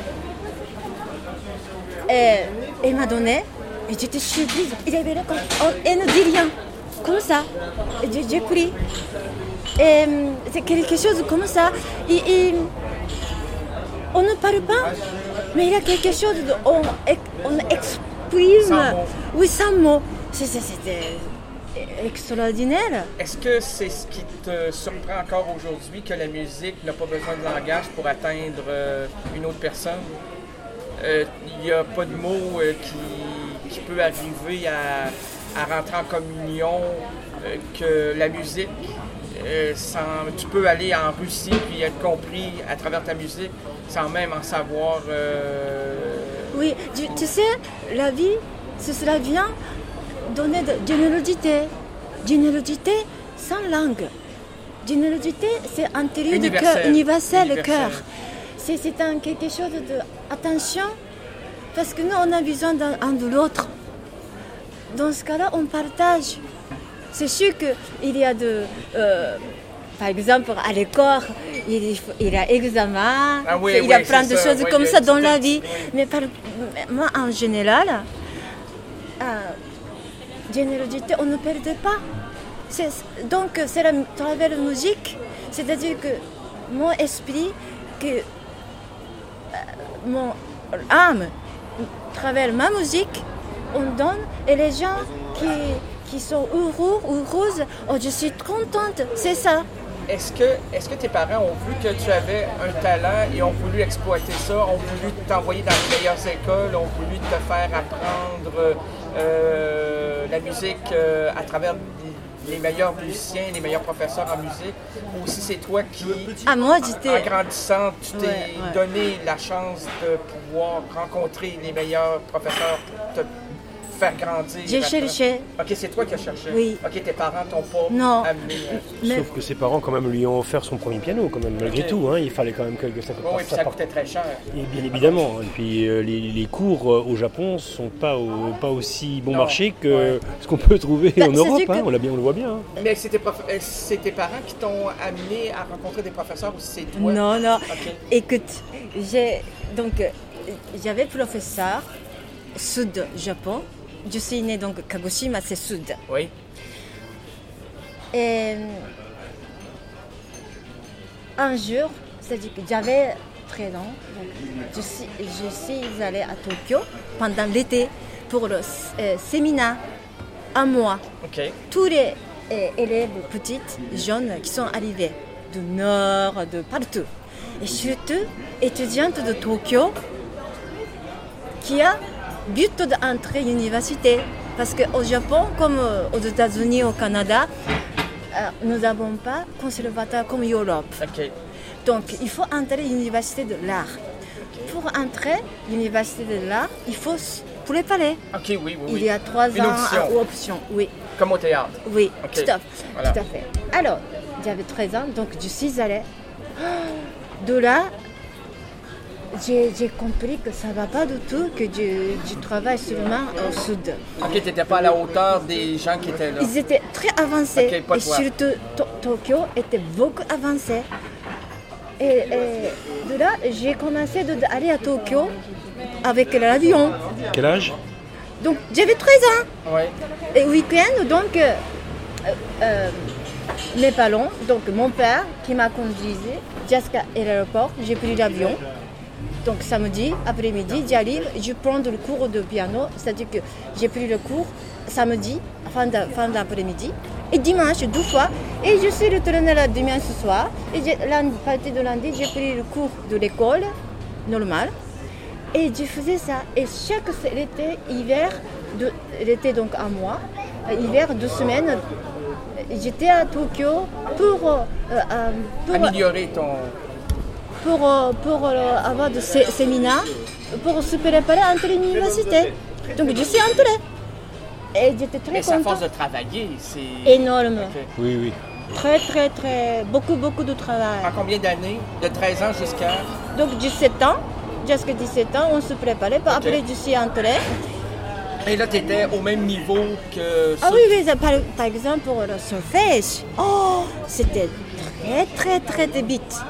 et, elle m'a donné, et j'étais surprise. Il avait là, comme, oh, elle ne dit rien, comme ça. Et j'ai, j'ai pris. Et c'est quelque chose comme ça. Et, et, on ne parle pas, mais il y a quelque chose de, on, on exprime, sans mots. Oui, sans mots. C'est, c'est, c'était extraordinaire. Est-ce que c'est ce qui te surprend encore aujourd'hui, que la musique n'a pas besoin de langage pour atteindre euh, une autre personne? Il n'y a pas de mots euh, qui, qui peut arriver à, à rentrer en communion, euh, que la musique, euh, sans, tu peux aller en Russie puis être compris à travers ta musique sans même en savoir... Euh... Oui, tu, tu sais, la vie, cela vient donner de générosité. Générosité sans langue. Générosité, c'est intérieur du cœur, universel, le cœur. C'est, c'est un, quelque chose de... Attention, parce que nous, on a besoin d'un un de l'autre. Dans ce cas-là, on partage. C'est sûr qu'il y a de... Euh, par exemple, à l'école, il, il y a examen, ah oui, il y a oui, plein de ça. choses Oui, comme ça dans la oui. vie. Mais par, moi, en général, euh, générosité, on ne perd pas. C'est, donc, c'est la travers la musique, c'est-à-dire que mon esprit, que euh, mon âme, travers ma musique, on donne, et les gens qui, qui sont heureux, heureuses, oh, je suis contente, c'est ça. Est-ce que, est-ce que tes parents ont vu que tu avais un talent et ont voulu exploiter ça, ont voulu t'envoyer dans les meilleures écoles, ont voulu te faire apprendre euh, la musique euh, à travers les meilleurs musiciens, les meilleurs professeurs en musique, ou si c'est toi qui, ah, moi, j'étais... en grandissant, tu t'es ouais, ouais. donné la chance de pouvoir rencontrer les meilleurs professeurs pour te faire grandir. J'ai cherché. Ok, c'est toi qui as cherché. Oui. Ok, tes parents t'ont pas non. amené. Euh... Mais... Sauf que ses parents quand même lui ont offert son premier piano, quand même, malgré okay. tout. Hein, il fallait quand même que, que ça. Oh, oui, ça, ça coûtait très cher. Et bien évidemment. Et puis euh, les, les cours euh, au Japon sont pas au, pas aussi bon non. marché que ouais. ce qu'on peut trouver bah, en Europe. Hein, que... on, l'a bien, on le voit bien. Hein. Mais c'est tes, prof... c'est tes parents qui t'ont amené à rencontrer des professeurs ou c'est toi? Non, non. Okay. Écoute, j'ai donc j'avais professeur sud Japon. Je suis née donc Kagoshima, c'est sud. Oui. Et un jour, c'est-à-dire que j'avais treize ans, donc je suis, je suis allée à Tokyo pendant l'été pour le euh, séminaire, un mois. Okay. Tous les euh, élèves petites, jeunes qui sont arrivés du nord, de partout. Et surtout, étudiantes de Tokyo qui a but d'entrer à l'université Parce qu'au Japon, comme aux États-Unis, au Canada, euh, nous n'avons pas de conservatoire comme Europe. OK. Donc, il faut entrer à l'université de l'art. Okay. Pour entrer à l'université de l'art, il faut préparer. OK, oui, oui, oui. Il y a trois Une ans option. à option, oui. Comme au théâtre. Oui, okay. tout, à, voilà. tout à fait. Alors, j'avais treize ans, donc je suis allée. De là, j'ai, j'ai compris que ça ne va pas du tout, que je, je travaille seulement au sud. OK, tu n'étais pas à la hauteur des gens qui étaient là. Ils étaient très avancés. Okay, pas et toi. surtout, to- Tokyo était beaucoup avancé. Et, et de là, j'ai commencé à aller à Tokyo avec l'avion. Quel âge? Donc, j'avais treize ans. Ouais. Et week-end, donc, euh, euh, mes parents, donc mon père qui m'a conduisé jusqu'à l'aéroport, j'ai pris l'avion. Donc, samedi, après-midi, j'arrive, je prends le cours de piano, c'est-à-dire que j'ai pris le cours samedi, fin, de, fin d'après-midi, et dimanche, deux fois. Et je suis retournée le dimanche soir. Et j'ai, lundi, partir de lundi, j'ai pris le cours de l'école normale. Et je faisais ça. Et chaque été, hiver, de, l'été donc un mois, hiver, deux semaines, j'étais à Tokyo pour, euh, euh, pour améliorer ton... Pour, euh, pour euh, avoir des sé- séminaires, pour se préparer à entrer à l'université. Donc je suis entrée. Et j'étais très Mais contente. c'est à force de travailler, c'est... Énorme. Okay. Oui, oui. Très, très, très... Beaucoup, beaucoup de travail. En combien d'années? De treize ans jusqu'à... Donc dix-sept ans. Jusqu'à dix-sept ans, on se préparait. Okay. Après, je suis entrée. Et là, tu étais au même niveau que... Ah oui, oui. Par, par exemple, pour le solfège. Oh, c'était très, très, très, très vite.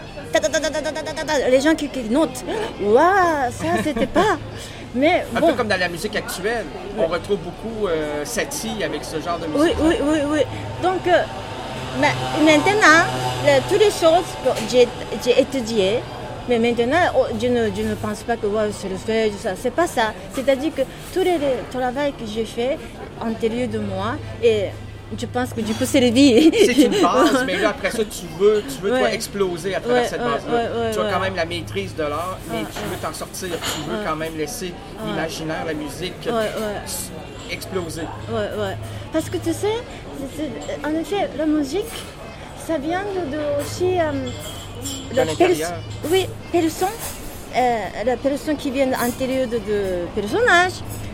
Les gens qui, qui notent. Waouh, ça, c'était pas... Mais un bon. peu comme dans la musique actuelle, on retrouve beaucoup euh, Satie avec ce genre de musique. Oui, oui, oui, oui. Donc, euh, mais maintenant, le, toutes les choses que j'ai, j'ai étudiées, mais maintenant, oh, je, ne, je ne pense pas que ouais, c'est le fait, ça. C'est pas ça. C'est-à-dire que tout le travail que j'ai fait antérieur de moi, et je pense que du coup, c'est la vie. C'est une base, mais là, après ça, tu veux, tu veux ouais. toi, exploser à travers ouais, cette ouais, base-là. Ouais, ouais, tu as ouais. quand même la maîtrise de l'art, mais ouais, tu veux t'en sortir. Tu veux ouais. quand même laisser ouais. l'imaginaire, la musique ouais, ouais. exploser. Ouais, ouais. Parce que tu sais, c'est, c'est, en effet, la musique, ça vient de, de aussi... Euh, de l'intérieur. Pers- oui, personne, euh, la personne qui vient antérieure de, de personnage.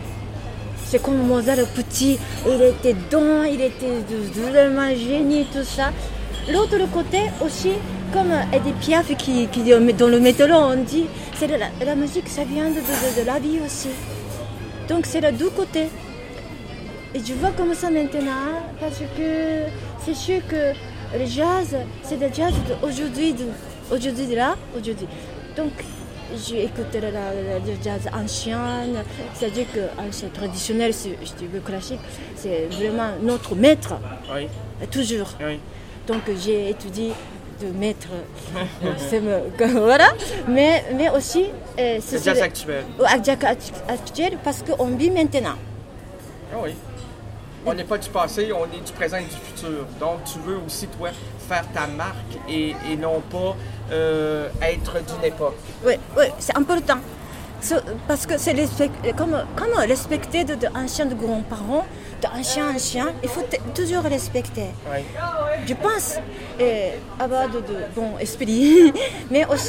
C'est comme Mozart le petit, il était don, il était vraiment génie, tout ça. L'autre côté aussi, comme Edith Piaf qui, qui dans le métro, on dit, c'est la, la musique, ça vient de, de, de la vie aussi. Donc c'est les deux côtés. Et je vois comme ça maintenant, parce que c'est sûr que le jazz, c'est le jazz d'aujourd'hui, aujourd'hui, de là, aujourd'hui. Donc, j'écoute le, le, le jazz ancien, c'est-à-dire que ancien traditionnel, si je veux classique, c'est vraiment notre maître, oui. toujours. Oui. Donc j'ai étudié de maître, c'est me, voilà, mais, mais aussi... Euh, c'est le jazz actuel. Le jazz actuel parce qu'on vit maintenant. Ah oui. On n'est pas du passé, on est du présent et du futur. Donc, tu veux aussi, toi, faire ta marque et, et non pas euh, être d'une époque. Oui, oui, c'est important. Parce que c'est comme, comme respecter d'anciens de, de grands-parents, d'anciens anciens, il faut t- toujours respecter. Oui. Je pense euh, avoir de, de bons esprits, mais aussi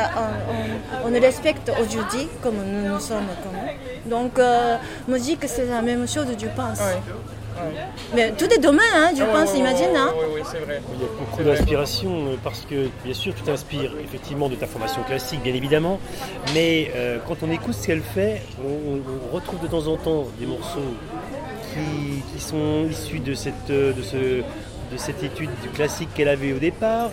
qu'on on, on respecte aujourd'hui comme nous, nous sommes. Comme, donc, euh, musique, c'est la même chose, je pense. Oui. Oui. Mais tout est demain, hein, je oh, pense, oui, imagine. Oui, hein. oui, oui, c'est vrai. Il y a beaucoup d'inspiration parce que, bien sûr, tu t'inspires effectivement de ta formation classique, bien évidemment, mais euh, quand on écoute ce qu'elle fait, on, on retrouve de temps en temps des morceaux qui, qui sont issus de cette, de, ce, de cette étude classique qu'elle avait au départ,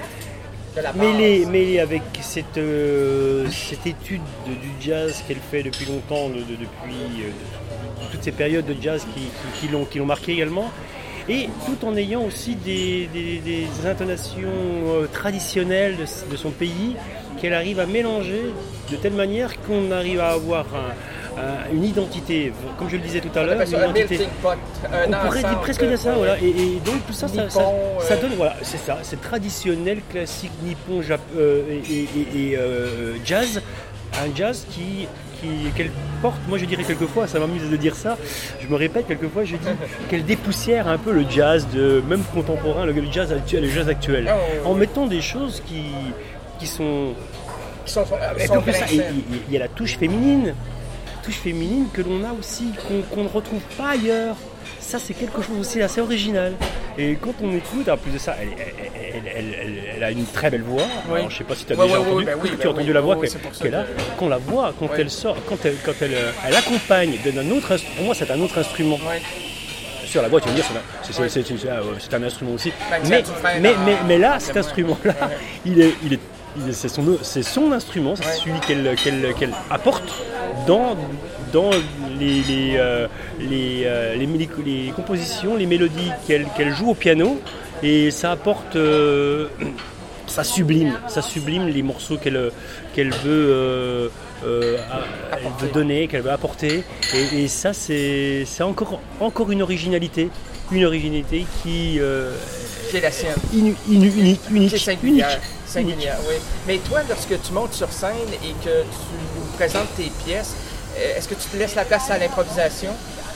mêlée, mêlée avec cette, euh, cette étude de, du jazz qu'elle fait depuis longtemps, de, de, depuis... Euh, toutes ces périodes de jazz qui, qui, qui, l'ont, qui l'ont marqué également, et tout en ayant aussi des, des, des intonations euh, traditionnelles de, de son pays qu'elle arrive à mélanger de telle manière qu'on arrive à avoir un, un, une identité, comme je le disais tout à l'heure, une identité. Pot, un on pourrait dire presque de ça, ouais. Voilà. Et, et donc tout ça, Nippon, ça, ça, ça donne, voilà, c'est ça, c'est traditionnel, classique, nippon, Jap- euh, et, et, et euh, jazz. un jazz qui, qui qu'elle porte, moi je dirais quelquefois, ça m'amuse de dire ça, je me répète quelquefois, je dis qu'elle dépoussière un peu le jazz, de, même contemporain, le, le jazz actuel, le jazz actuel, oh, oui. en mettant des choses qui, qui sont... Qui sont, Et sont plus, ça, il, il y a la touche féminine, touche féminine que l'on a aussi, qu'on, qu'on ne retrouve pas ailleurs. Ça, c'est quelque chose aussi assez original. Et quand on écoute, en plus de ça, elle, elle, elle, elle, elle, elle a une très belle voix. Oui. Alors, je ne sais pas si tu as ouais, déjà ouais, entendu, ouais, ben oui, tu ben as entendu oui, la voix oui, qu'elle, c'est qu'elle a. Qu'on la voit, quand oui. elle sort, quand elle, quand elle, elle accompagne d'un autre instrument. Pour moi, c'est un autre instrument. Oui. Sur la voix, tu vas me dire, c'est, c'est, c'est, c'est, c'est, c'est un instrument aussi. Ben, mais, mais, mais, mais, mais là, cet instrument-là, il est, il est C'est son, c'est son instrument, c'est ouais. celui qu'elle, qu'elle, qu'elle apporte dans, dans les, les, euh, les, euh, les, les, les compositions, les mélodies qu'elle, qu'elle joue au piano, et ça apporte, euh, ça sublime, ça sublime les morceaux qu'elle, qu'elle veut, euh, euh, elle veut donner, qu'elle veut apporter, et, et ça c'est, c'est encore, encore une originalité, une originalité qui, euh, qui est la sienne, inu, inu, unique, unique, qui est singulière. unique. Singulière, oui. Mais toi, lorsque tu montes sur scène et que tu nous présentes tes pièces, est-ce que tu te laisses la place à l'improvisation?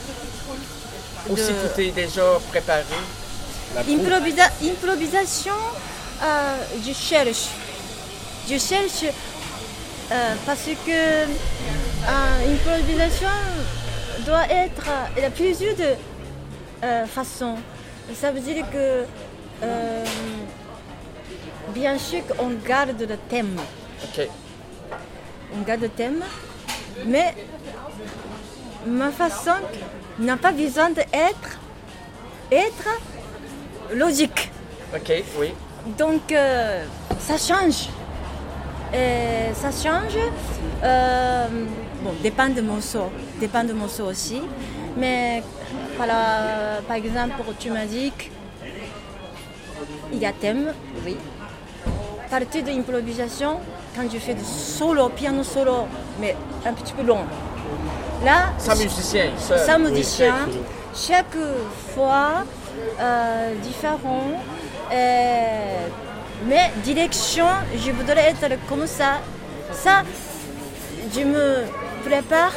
Ou si De- tout est déjà préparé? Improvisa- improvisation, euh, je cherche. Je cherche euh, parce que euh, improvisation doit être, il y a plusieurs de, euh, façons. Ça veut dire que euh, bien sûr qu'on garde le thème. OK. On garde le thème, mais ma façon n'a pas besoin d'être être logique. OK, oui. Donc euh, ça change. Et ça change. Euh, bon, dépend de morceaux, dépend de morceaux aussi. Mais voilà, par exemple, tu m'as dit qu'il y a thème, oui. Partie de l'improvisation, quand je fais du solo, piano solo, mais un petit peu long. Là, Sans musicien, seul. sans musicien, oui, chaque fois euh, différent. Euh, mais direction, je voudrais être comme ça. Ça, je me prépare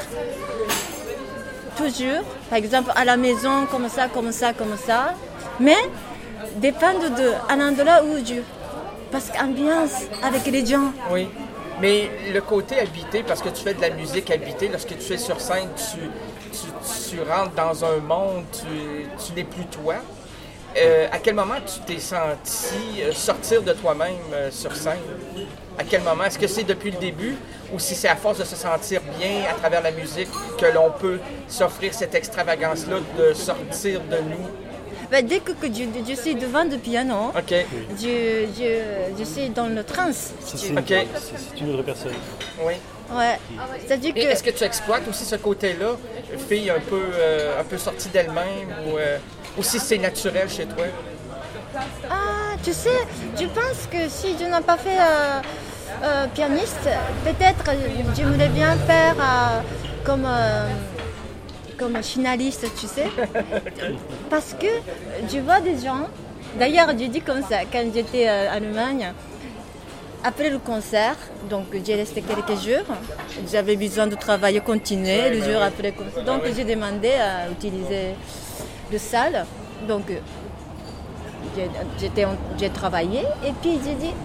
toujours. Par exemple, à la maison, comme ça, comme ça, comme ça. Mais dépend de un endroit où je... Parce qu'ambiance avec les gens. Oui. Mais le côté habité, parce que tu fais de la musique habitée, lorsque tu es sur scène, tu, tu, tu rentres dans un monde, tu, tu n'es plus toi. Euh, à quel moment tu t'es senti euh, sortir de toi-même euh, sur scène? À quel moment? Est-ce que c'est depuis le début ou si c'est à force de se sentir bien à travers la musique que l'on peut s'offrir cette extravagance-là de sortir de nous? Ben, dès que, que je, je suis devant le piano, OK. je, je, je suis dans le trance. C'est, si c'est, tu veux. OK. c'est, c'est une autre personne. Oui. Ouais. C'est-à-dire Et que... est-ce que tu exploites aussi ce côté-là, fille un peu, euh, un peu sortie d'elle-même ou, euh, ou si c'est naturel chez toi? Ah, tu sais, je pense que si je n'ai pas fait euh, euh, pianiste, peut-être j'aimerais bien faire euh, comme, euh, comme finaliste, tu sais. Parce que je vois des gens, d'ailleurs je dis comme ça, quand j'étais euh, en Allemagne, après le concert, donc j'ai resté quelques jours, j'avais besoin de travailler, continuer Ouais, le ben jour oui. après le concert. Donc j'ai demandé à utiliser le salle. Donc j'ai, j'étais en- j'ai travaillé et puis j'ai dit,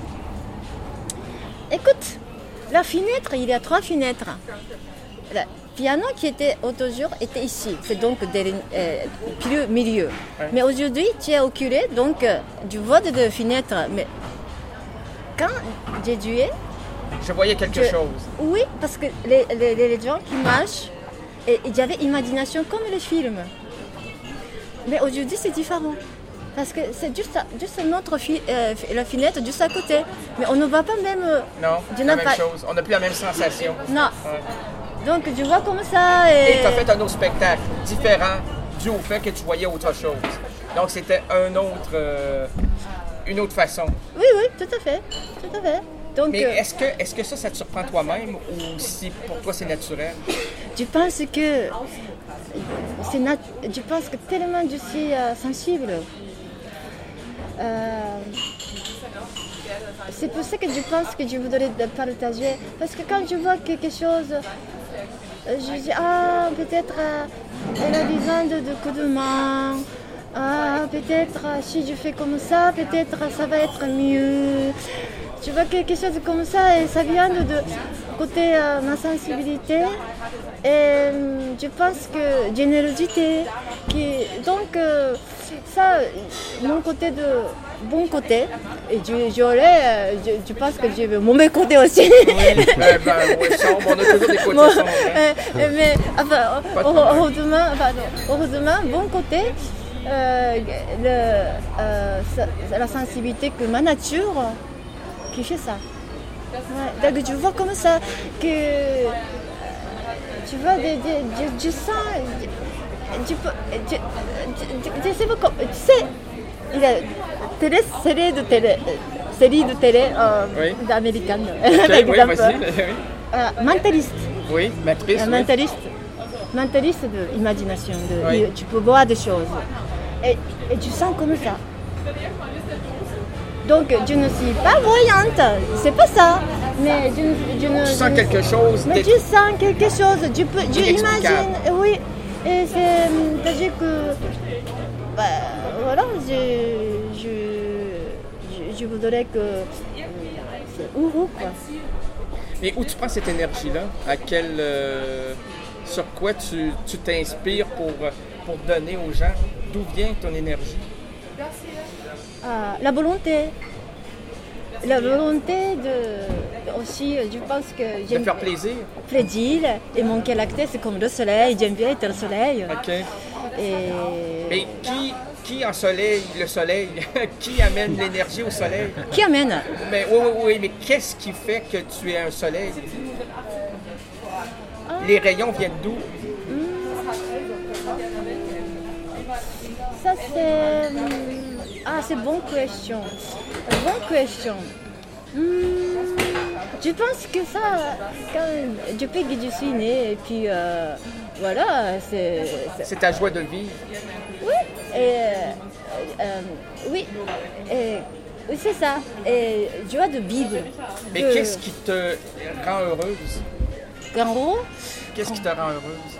écoute, la fenêtre, il y a trois fenêtres. Le piano qui était autour était ici, c'est donc des, euh, plus milieu. Ouais. Mais aujourd'hui, tu es oculé, donc euh, tu vois des deux fenêtres. Mais quand j'ai joué, Je voyais quelque Je- chose. oui, parce que les, les, les gens qui marchent, et il y avait imagination comme les films. Mais aujourd'hui, c'est différent. Parce que c'est juste, juste notre fi- euh, la fenêtre juste à côté. Mais on ne voit pas même. euh, Non, je la n'ai même pas- chose. On n'a plus la même sensation. Non. Ouais. Donc je vois comme ça. Et, Et tu as fait un autre spectacle différent dû au fait que tu voyais autre chose. Donc c'était un autre, euh, une autre façon. Oui, oui, tout à fait. Tout à fait. Donc Mais euh, est-ce que, est-ce que ça, ça te surprend toi-même ou si pour toi c'est naturel? je pense que. C'est nat- je pense que tellement je suis euh, sensible. Euh, c'est pour ça que je pense que je voudrais partager. Parce que quand je vois quelque chose, je dis, ah, peut-être euh, elle a besoin de, de coups de main. Ah, peut-être euh, si je fais comme ça, peut-être ça va être mieux. Tu vois quelque chose comme ça et ça vient de, de côté euh, ma sensibilité. Et euh, je pense que générosité. Qui, donc euh, ça, mon côté de bon côté. Et j'aurais, je, je pense que j'ai le mauvais côté aussi. Oui, ben, ben, oui, sombre, on a toujours des côtés bon, sombres. Hein. Euh, mais enfin, heureusement, pardon, heureusement, bon côté. Euh, le, euh, la sensibilité que ma nature qui fait ça. Ouais. Donc je vois comme ça que tu vois, de, de, je, je sens, je, je, je, je sais pas comment, tu sais, il y a télé, série de télé, série de télé euh, oui. américaine, okay, par exemple, oui, oui. Euh, mentaliste. Oui, matrice. Euh, oui. Mentaliste, mentaliste de l'imagination, de, oui. tu peux voir des choses. Et, et tu sens comme ça. Donc je ne suis pas voyante, c'est pas ça. Mais je, je ne. Tu sens je quelque ne, chose. Mais je sens quelque chose. Je peux, je imagine. Oui. Et c'est, c'est-à-dire que, bah, voilà, je, je, je, je voudrais que c'est heureux, quoi. Mais où tu prends cette énergie-là? À quel, euh, sur quoi tu, tu t'inspires pour, pour donner aux gens? D'où vient ton énergie? Ah, la volonté. La volonté de, aussi, je pense que j'aime... De faire plaisir? Plaisir. Et mon caractère, c'est comme le soleil. J'aime bien être le soleil. OK. Et... Mais qui, qui ensoleille le soleil? Qui amène l'énergie au soleil? Qui amène? Mais, oui, oui, oui, mais qu'est-ce qui fait que tu es un soleil? Ah. Les rayons viennent d'où? Ça, c'est... Ah, c'est une bonne question. Bonne question. Hmm, je pense que ça, quand, depuis que je suis née, et puis euh, voilà, c'est, c'est... C'est ta joie de vivre. Oui, et, euh, oui, et, oui, c'est ça. Et joie de vivre. Mais de... qu'est-ce qui te rend heureuse? En gros? Qu'est-ce qui te rend heureuse?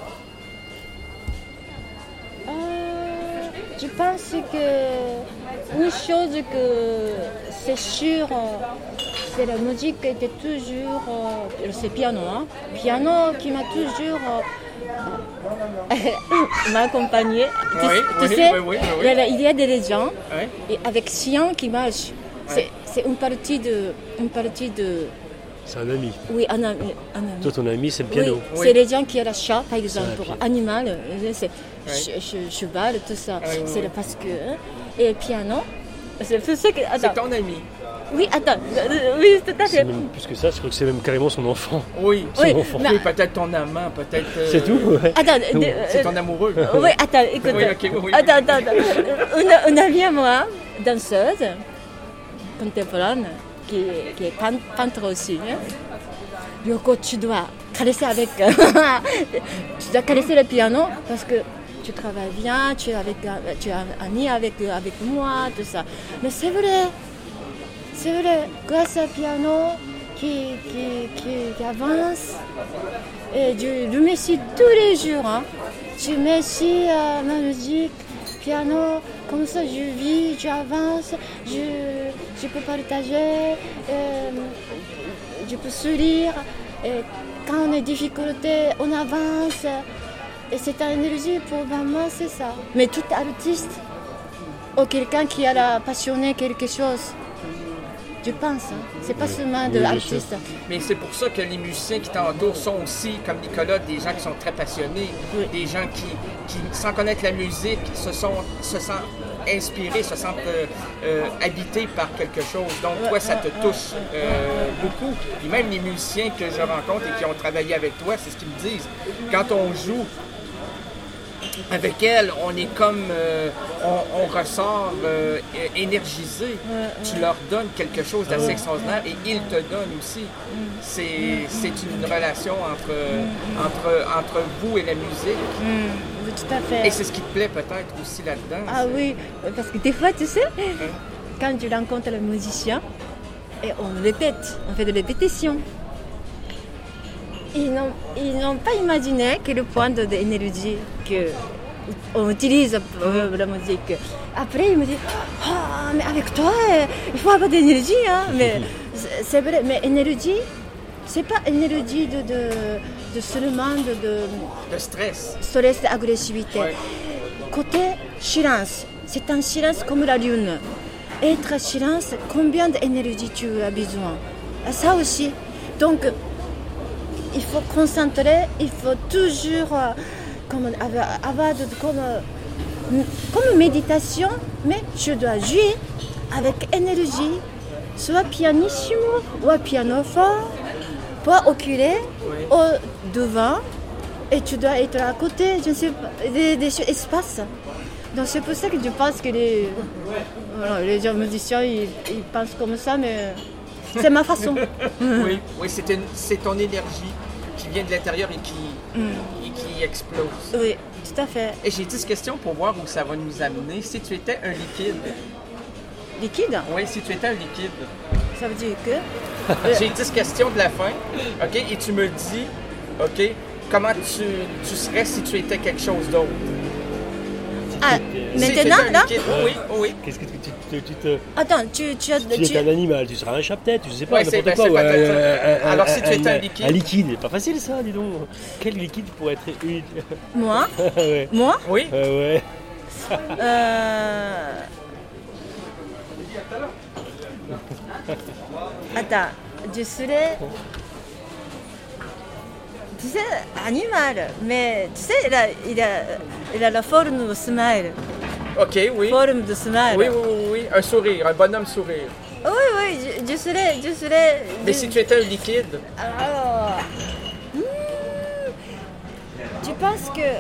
Euh, je pense que une chose que c'est sûr, c'est la musique qui était toujours, c'est piano, hein, piano qui m'a toujours euh, m'a accompagné. Oui, tu, oui, tu sais, oui, oui, oui, oui. Il y a des gens oui. et avec chien qui marche. Oui. C'est, c'est une partie de, une partie de. C'est un ami. Oui, un ami. Un ami. Toi, ton ami, c'est le piano. Oui, Oui. c'est les gens qui ont le chat, par exemple, pour animal, c'est Oui. ch- ch- cheval, tout ça. Oui, oui, c'est oui. le parce que. Et le piano, c'est pour ça que. C'est Attends. ton ami. Oui, attends. euh, Oui, tout à C'est fait. même plus que ça, je crois que c'est même carrément son enfant. Oui. Son Oui, enfant. mais- Oui, peut-être ton amant, peut-être... euh, C'est tout, ouais. Attends, Oui. de- C'est euh, ton amoureux. oui, attends, écoute. Oui, ok, oui, oui. Attends, attends, attends. Une, une amie à moi, danseuse, contemporaine, qui, qui est pein- peintre aussi. Hein. Yoko, tu dois caresser avec. Tu dois caresser le piano parce que tu travailles bien, tu es, avec, tu es ami avec, avec moi, tout ça. Mais c'est vrai, c'est vrai, grâce au piano qui, qui, qui, qui avance, et je le remercie tous les jours. Hein. Je remercie euh, ma musique, piano, comme ça je vis, j'avance, je, je peux partager, euh, je peux sourire. Et quand on a des difficultés, on avance. Et c'est une énergie pour moi, c'est ça. Mais tout artiste, ou quelqu'un qui a la passionné quelque chose, je pense, hein. C'est pas seulement de Oui, bien l'artiste. Mais c'est pour ça que les musiciens qui t'entourent sont aussi, comme Nicolas, des gens qui sont très passionnés, Oui. des gens qui, qui, sans connaître la musique, se, sont, se sentent inspirés, se sentent euh, euh, habités par quelque chose. Donc, toi, ça te touche euh, beaucoup. Et même les musiciens que je rencontre et qui ont travaillé avec toi, c'est ce qu'ils me disent. Quand on joue avec elle, on est comme, euh, on, on ressort euh, énergisé. Tu leur donnes quelque chose d'assez extraordinaire et ils te donnent aussi. C'est, c'est une relation entre, entre, entre vous et la musique. Oui, tout à fait. Et c'est ce qui te plaît peut-être aussi là-dedans. Ah oui, parce que des fois, tu sais, quand je rencontre le musicien, et on répète, on fait de répétition. Ils n'ont, ils n'ont pas imaginé quel point de, d'énergie qu'on utilise pour la musique. Après, ils me disent ah, mais avec toi, il faut avoir de l'énergie. Hein. Mais c'est vrai, mais énergie, c'est pas énergie de, de, de seulement de, de, de stress, stress et agressivité. Ouais. Côté silence, c'est un silence comme la lune. Être silence, combien d'énergie tu as besoin? Ça aussi. Donc, il faut concentrer, il faut toujours euh, comme, avoir, avoir de, comme, euh, comme méditation, mais je dois jouer avec énergie, soit pianissimo, ou piano fort, pas oculé, Oui. au devant, et tu dois être à côté, je ne sais pas, des, des espaces. Donc c'est pour ça que je pense que les, voilà, les gens musiciens, ils, ils pensent comme ça, mais c'est ma façon. Oui, oui, c'est, une, c'est ton énergie qui vient de l'intérieur et qui, mm. et qui explose. Oui, tout à fait. Et j'ai dix questions pour voir où ça va nous amener. Si tu étais un liquide. Liquide? Oui, si tu étais un liquide. Ça veut dire que? J'ai dix questions de la fin, OK? Et tu me dis, OK, comment tu, tu serais si tu étais quelque chose d'autre? Ah, Si maintenant, tu étais un là? liquide, oui, oui. Qu'est-ce que tu, tu, tu, tu te... Attends, tu, tu as... Si tu es un animal, tu seras un chat peut-être, je sais pas, Ouais, c'est- n'importe ben, quoi. c'est ou un- peut-être ça. un- un- Alors, si tu étais un un- liquide. Un liquide, c'est pas facile ça, dis donc. Quel liquide pourrait être utile? Moi? Ouais. Moi? Oui? Euh, ouais. Euh... Attends, je serais... Tu sais, animal, mais tu sais, il a, il a, il a la forme de smile. OK, oui. Forme de smile. Oui, oui, oui, oui. Un sourire, un bonhomme sourire. Oui, oui, je, je serais... Je serais Mais je- si tu étais un liquide, Alors... hmm, je pense que...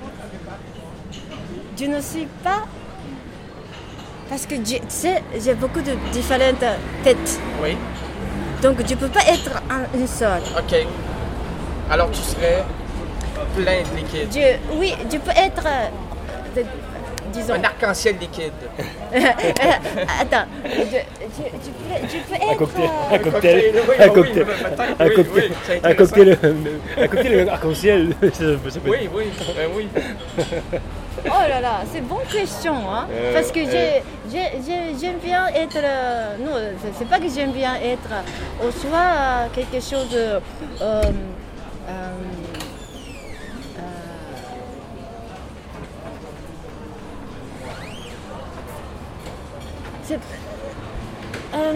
Je ne suis pas... Parce que, je- tu sais, j'ai beaucoup de différentes têtes. oui. Donc, je ne peux pas être en une seule. OK. Alors, tu serais plein de liquide. Je, oui, je peux être... euh, de- disons... Un arc-en-ciel liquide. Attends, je, je, je peux, je peux être... Un cocktail, euh, un cocktail, oui, un oui, cocktail, peut-être, un oui, cocktail, oui, c'est un intéressant. cocktail, un cocktail arc-en-ciel. ça peut- ça peut- Oui, oui, ben oui. Oh là là, c'est une bonne question, hein? Euh, Parce que euh. j'ai, j'ai, j'ai- j'aime bien être... euh, non, c'est- c'est pas que j'aime bien être au soit euh, quelque chose de... euh, euh, euh, c'est... euh,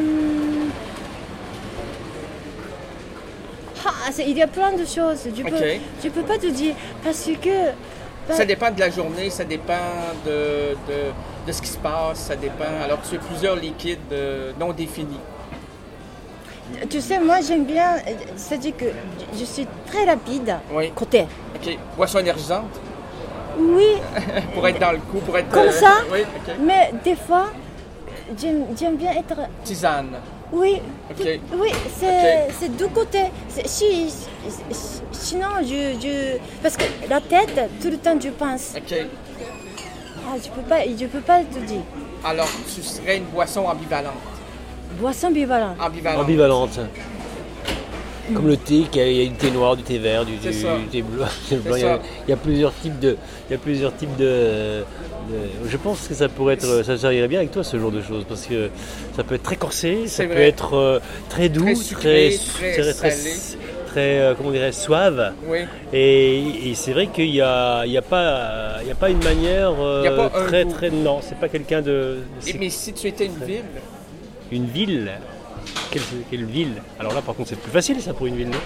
ah, c'est- il y a plein de choses. Je peux, Ok. je peux pas te dire parce que... Ça dépend de la journée, ça dépend de, de, de ce qui se passe, ça dépend. Alors, tu as plusieurs liquides euh, non définis. Tu sais, moi j'aime bien, c'est-à-dire que je suis très rapide Oui. côté. OK. Boisson énergisante Oui, pour être dans le coup, pour être. comme euh, ça, Oui, OK. mais des fois, j'aime, j'aime bien être... Tisane. Oui, Ok. tout- oui, c'est, Ok. c'est deux côtés. C'est- si, si- sinon, je, je... Parce que la tête, tout le temps, je pense. OK. Ah, je peux pas, je peux pas te dire. Alors, tu serais une boisson ambivalente. Boisson bivalente. Ambivalente. Ambivalente. Comme le thé, il y a- il y a du thé noir, du thé vert, du, C'est du- ça. du thé bleu. du blanc. C'est Il y, a, ça. il y a plusieurs types de, il y a plusieurs types de, de- Je pense que ça pourrait être, ça irait bien avec toi ce genre de choses parce que ça peut être très corsé, ça C'est peut vrai. être euh, très doux, Très sucré, très, très très, salé. très, euh, comment on dirait, suave. Oui. Et, et c'est vrai qu'il n'y a, il y a, pas- il y a pas une manière euh, Il y a pas un très goût. très non, c'est pas quelqu'un de, Et- mais si tu étais une ville, une ville. Quelle, quelle ville? Alors là par contre c'est plus facile ça pour une ville, non?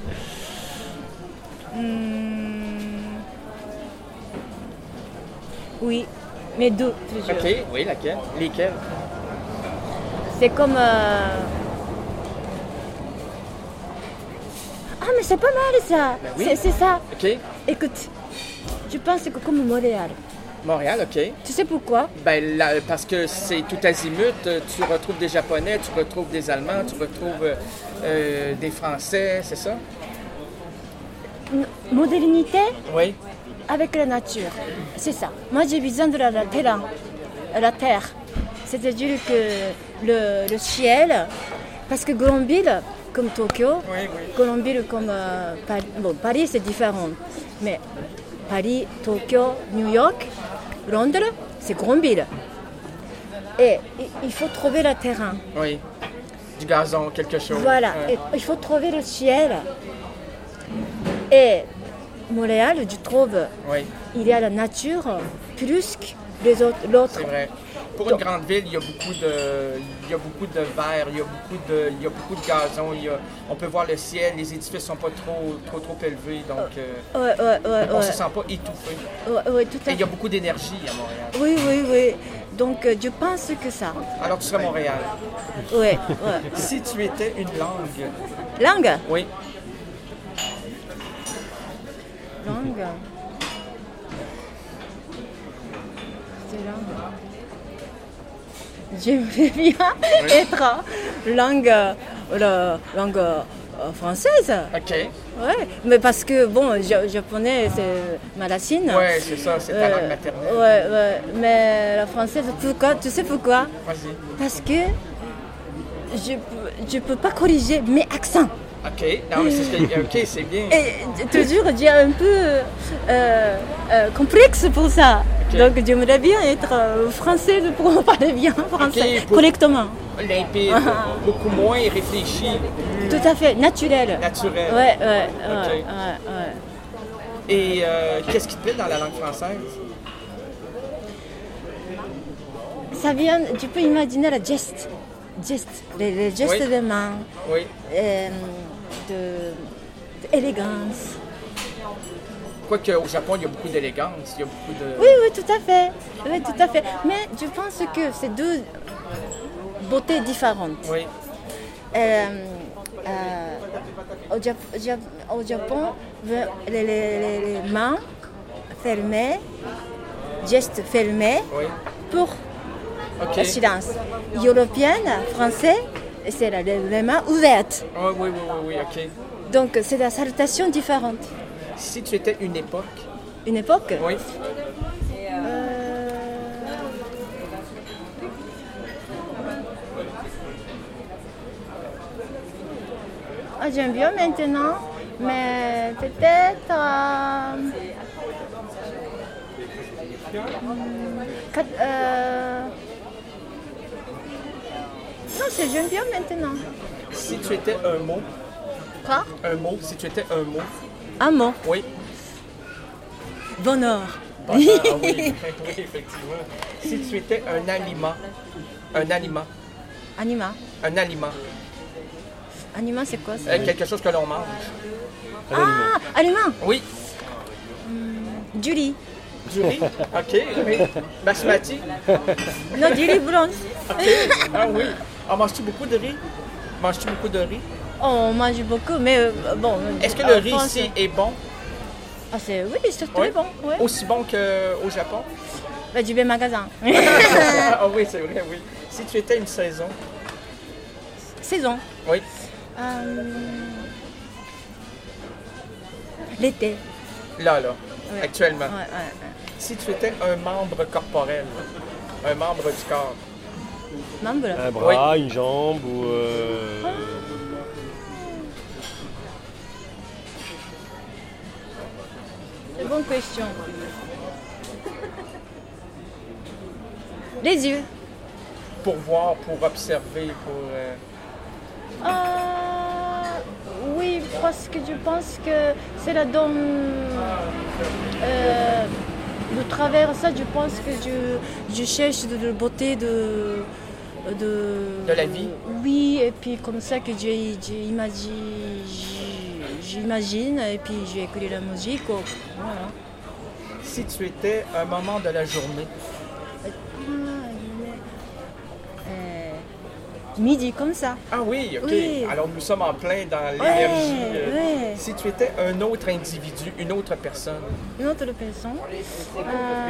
Hmm. Oui, mais deux, toujours. OK, oui, laquelle? Lesquelles? C'est comme... euh, Ah, mais c'est pas mal ça. Ben oui. c'est, c'est ça. OK. Écoute, je pense que comme Montréal. Montréal, OK. Tu sais pourquoi? Ben, là, parce que c'est tout azimut. euh, Tu retrouves des Japonais, tu retrouves des Allemands, tu retrouves euh, euh, des Français, c'est ça? N- Modernité Oui. avec la nature. C'est ça. Moi, j'ai besoin de la, la terre. La terre. C'est-à-dire que le, le ciel, parce que grande ville comme Tokyo, Oui, oui. grande ville comme euh, Paris, bon, Paris c'est différent, mais Paris, Tokyo, New York, Londres, c'est grande ville. Et il faut trouver le terrain. Oui. Du gazon, quelque chose. Voilà, Ouais. et il faut trouver le ciel. Et Montréal, je trouve, Oui, il y a la nature plus que les autres. L'autre. c'est vrai. Pour une grande ville, il y a beaucoup de, il y a beaucoup de verre, il y a beaucoup de, il y a beaucoup de gazon. Il y a, on peut voir le ciel, les édifices ne sont pas trop, trop, trop élevés, donc euh, Ouais, ouais, ouais, on ne ouais. se sent pas étouffé. Ouais, ouais, tout à Et il y a fait. beaucoup d'énergie à Montréal. Oui, oui, oui. Donc, euh, je pense que ça. Alors tu serais Montréal. Oui, ouais. Si tu étais une langue, Langue. oui, Langue. C'est langue. J'aimerais bien être langue, euh, la langue euh, française. ok. Ouais, mais parce que bon, ja- japonais c'est ma racine. Ouais, c'est ça, c'est ta Euh, langue maternelle. Ouais, ouais, mais la française, pourquoi? Tu sais pourquoi? Vas-y. Parce que je peux, je peux pas corriger mes accents. Ok, non, mais c'est ce que- ok, c'est bien. Et toujours, j'ai un peu euh, euh, complexe pour ça. Ok. Donc, j'aimerais bien être euh, française pour parler bien français, Ok, pour- correctement. Limpide, beaucoup moins réfléchi, plus Tout à fait, naturel. naturel. Ouais, ouais, ouais, Ok. ouais, ouais. Et euh, qu'est-ce qui te plaît dans la langue française? Ça vient, tu peux imaginer le geste, geste, les, les gestes Oui. de main, Oui. euh, de, d'élégance. Quoique au Japon, il y a beaucoup d'élégance, il y a beaucoup de... Oui, oui, tout à fait. Oui, tout à fait. Mais je pense que c'est deux beautés différentes. Oui. Euh, euh, au, Jap- Jap- au Japon, les, les- les- les mains fermées, gestes fermés Oui. pour Ok. le silence. Européenne, français, c'est la- les, les mains ouvertes. Oui, oui, oui, oui, oui, ok. Donc c'est la salutation différente. Si tu étais une époque, Une époque. oui, Euh, Ah, j'aime bien maintenant, mais peut-être. euh, hmm, quatre- euh, Non, c'est j'aime bien maintenant. si tu étais un mot, Quoi? un mot, si tu étais un mot, Un mot. oui. Bonheur. Bonheur, ah oui, oui, effectivement. Si tu étais un aliment, un aliment, Anima. un aliment, Anima, c'est quoi ça? euh, quelque chose que l'on mange. Ah, aliment. Oui, Du riz. du riz, ok, oui. Basmati, Non, du riz blanche. ok. Ah oui. Ah, manges-tu beaucoup de riz? Manges-tu beaucoup de riz? On mange beaucoup, mais euh, bon. Est-ce que en le riz France- ici est bon? Ah, c'est, oui, c'est Oui. très bon. Ouais. Aussi bon qu'au Japon? Bah, du magasin. Ah oui, c'est vrai, oui. Si tu étais une saison, Saison. oui. Euh, L'été. Là, là, Ouais. actuellement. Ouais, ouais, ouais. Si tu étais un membre corporel, un membre du corps, Membre. Un bras, une jambe ou. euh, Bonne question. Les yeux. pour voir, pour observer, pour... euh, Euh, oui, parce que je pense que c'est là dans. Euh, de travers ça, je pense que je, je cherche de la beauté de, de. De la vie. Oui, et puis comme ça que j'ai j'ai imagine, j'imagine, et puis j'ai écrit la musique. oh, Voilà. Si tu étais un moment de la journée, Euh, midi comme ça. ah oui, ok. Oui. Alors nous sommes en plein dans l'énergie. euh, ouais. Si tu étais un autre individu, une autre personne, Une autre personne. Euh,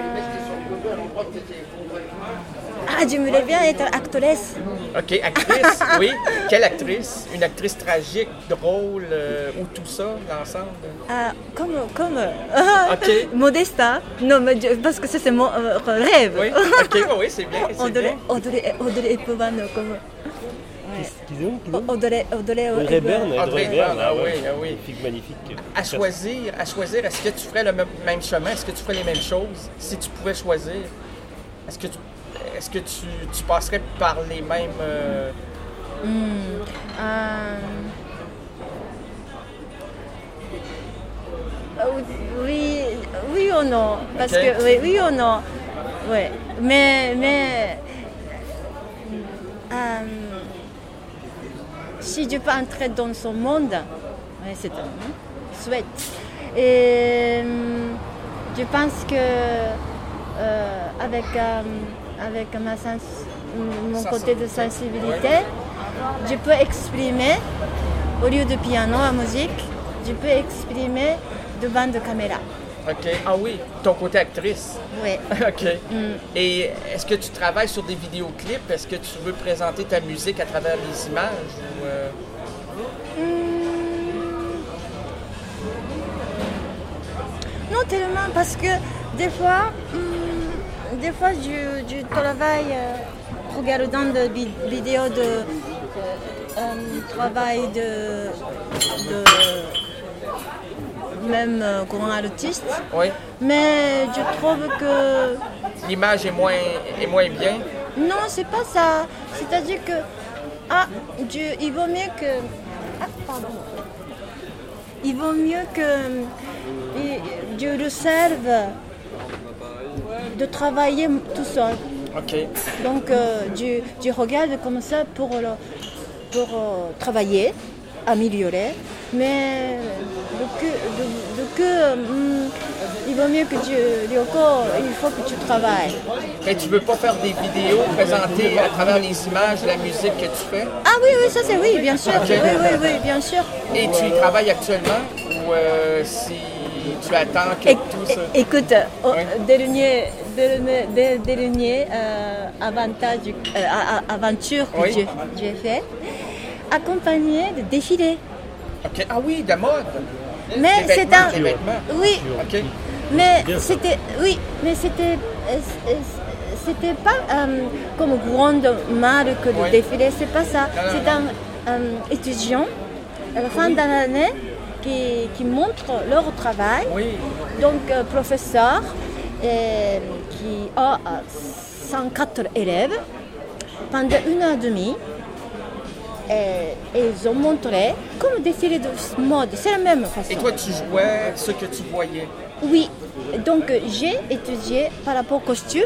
Ah, j'aimerais bien être actrice. ok, actrice, oui. Quelle actrice? Une actrice tragique, drôle, euh, ou tout ça, l'ensemble? Ah, comme, comme Ok. Modesta. Non, mais je- parce que ça c'est mon euh, rêve. Oui, ok, oui, oui, c'est bien, c'est Audrey, bien. Audrey, Audrey Hepburn comme. Ok, Qu'ils ont, qu'ils ont. Audrey, Audrey, Audrey Hepburn, Audrey Hepburn, ah oui, ah oui. Magnifique, magnifique. À choisir, à choisir, est-ce que tu ferais le même, même chemin? Est-ce que tu ferais les mêmes choses? Si tu pouvais choisir, est-ce que tu, est-ce que tu, tu passerais par les mêmes... Euh... Mm. Euh... Oui, oui ou non? Parce okay. que oui, oui ou non? Oui, mais mais euh, si je peux entrer dans son monde, oui, c'est un souhait. Et je pense que euh, avec euh, avec ma sens, mon côté de sensibilité, je peux exprimer au lieu de piano à musique, je peux exprimer devant de caméra. OK. Ah oui, ton côté actrice. Oui. OK. Mm. Et est-ce que tu travailles sur des vidéoclips? Est-ce que tu veux présenter ta musique à travers les images? Ou euh... mm. Non tellement, parce que des fois, mm, des fois je, je travaille euh, regardant des vidéos de euh, euh, travail de, de même euh, grand artiste, oui. Mais je trouve que l'image est moins, est moins bien. Non, c'est pas ça. C'est-à-dire que ah, je, il vaut mieux que ah, pardon. Il vaut mieux que je le serve de travailler tout seul. Ok. Donc euh, je, je regarde comme ça pour le, pour euh, travailler, améliorer. Mais le que, le, le que hum, il vaut mieux que tu, Ryoko, il faut que tu travailles. Et tu veux pas faire des vidéos présenter à travers les images la musique que tu fais? Ah oui, oui, ça c'est oui, bien sûr. Okay. Oui, oui, oui, bien sûr. Et tu y travailles actuellement ou euh, si tu attends que é- tout ça... Écoute, oui. au dernier, dernier, dernier euh, avantage, euh, aventure que oui. j'ai, j'ai fait, accompagné de défilés. Okay. Ah oui, de mode. Mais c'est un. Oui. Okay. Mais c'était. Oui, mais c'était. C'était pas euh, comme grande marque de oui. défilé, c'est pas ça. Non, non, c'est non. un euh, étudiant à la fin oui. de l'année qui, qui montre leur travail. Oui. Donc, euh, professeur euh, qui a cent quatre élèves pendant une heure et demie. Et, et ils ont montré comme défilé de mode, c'est la même façon. Et toi, tu jouais ce que tu voyais? Oui, donc j'ai étudié par rapport au costume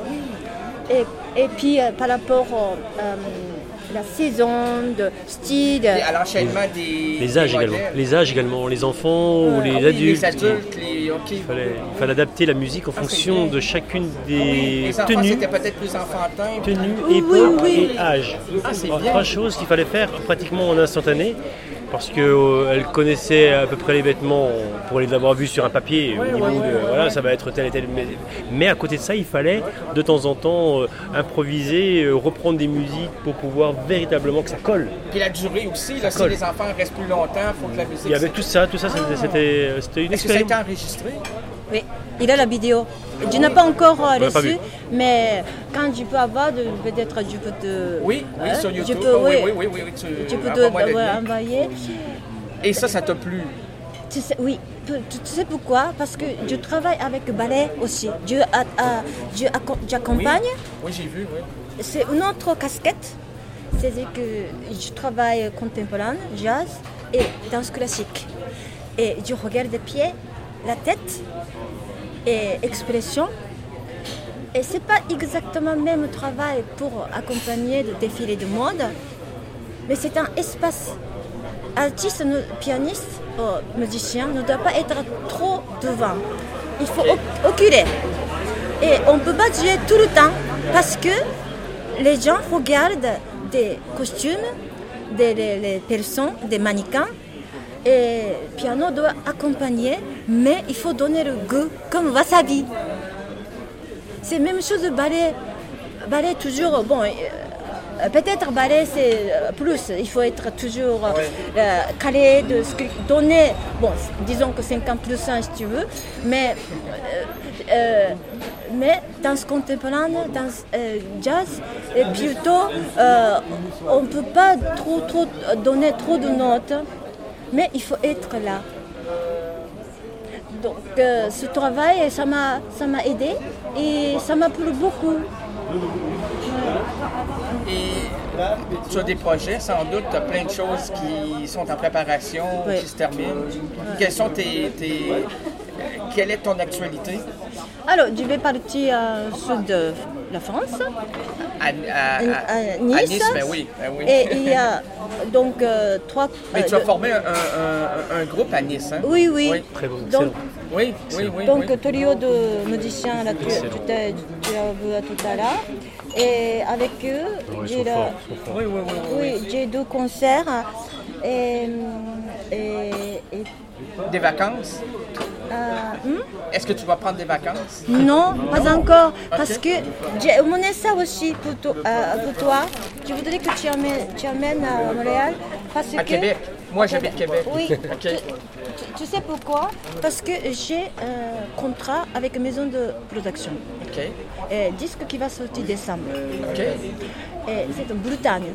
et, et puis euh, par rapport à euh, la saison, de style. Et à l'enchaînement des. Les âges des également. Les âges également, les enfants euh, ou les ah, adultes. Oui, les adultes, les. Okay. Il fallait, il fallait adapter la musique en ah, fonction de chacune des ah, oui. Les enfants, tenues. C'était peut-être plus enfantin. Tenues, oui, époque oui, oui. et âge. Ah, c'est Alors, bien. trois choses qu'il fallait faire pratiquement en instantané. Parce qu'elle euh, connaissait à peu près les vêtements pour les avoir vus sur un papier. Ouais, au niveau ouais, de, ouais, voilà, ouais. ça va être tel et tel. Mais, mais à côté de ça, il fallait de temps en temps euh, improviser, euh, reprendre des musiques pour pouvoir véritablement que ça colle. Puis la durée aussi, là, si les enfants restent plus longtemps, il faut que la musique... Il y avait tout ça, tout ça, ah. c'était, c'était une expérience. Est-ce que ça a été enregistré? Oui, il a la vidéo. Je n'ai pas encore euh, reçu, mais quand je peux avoir, de, peut-être je peux te... Oui, oui, hein? Sur YouTube. Je peux, oui, oui, oui, oui, oui, tu... Je peux te ouais, envoyer. Et ça, ça t'a plu? Tu sais, oui. Tu sais pourquoi? Parce que je travaille avec ballet aussi. Je, à, à, je, j'accompagne. Oui, oui, j'ai vu, oui. C'est une autre casquette. C'est-à-dire que je travaille contemporain, jazz et danse classique. Et je regarde les pieds, la tête et expression. Et ce n'est pas exactement le même travail pour accompagner le défilé de mode, mais c'est un espace. Artiste, pianiste, oh, musicien ne doit pas être trop devant. Il faut oculer. Et on ne peut pas jouer tout le temps parce que les gens regardent des costumes, des les, les personnes, des mannequins. Et le piano doit accompagner, mais il faut donner le goût comme wasabi. C'est la même chose de ballet. Ballet toujours, bon, euh, peut-être ballet c'est plus, il faut être toujours euh, calé, de donner, bon, disons que cinquante pour cent si tu veux, mais euh, euh, mais danse contemporaine, danse euh, jazz, et plutôt, euh, on ne peut pas trop, trop donner trop de notes, mais il faut être là. Donc, euh, ce travail, ça m'a, ça m'a aidé et ça m'a plu beaucoup. Et tu as des projets, sans doute, tu as plein de choses qui sont en préparation, oui. qui se terminent. Oui. Quelles sont tes, tes... Quelle est ton actualité? Alors, je vais partir au sud de la France, à, à, à, à Nice. À Nice, ben oui, ben oui. Et il y a donc euh, trois... Mais tu euh, as formé un, un, un, un groupe à Nice, hein? Oui, oui. oui. Très bon, donc, oui, oui, oui. Donc, oui. trio de musiciens, là, tu, tu, t'es, tu as vu tout à l'heure. Et avec eux, ouais, j'ai, la... forts, oui, oui, oui, oui, oui. j'ai deux concerts. Et, et, et... Des vacances? Euh, hmm? Est-ce que tu vas prendre des vacances? Non, pas non. encore. Okay. Parce que j'ai emmené ça aussi pour, to, euh, pour toi. Je voudrais que tu amènes, tu amènes à Montréal. Parce à que, Québec? Moi, j'habite Québec. Oui. Okay. tu, tu, tu sais pourquoi? Parce que j'ai un contrat avec une maison de production. OK. Et disque qui va sortir décembre. OK. Et c'est en Bretagne.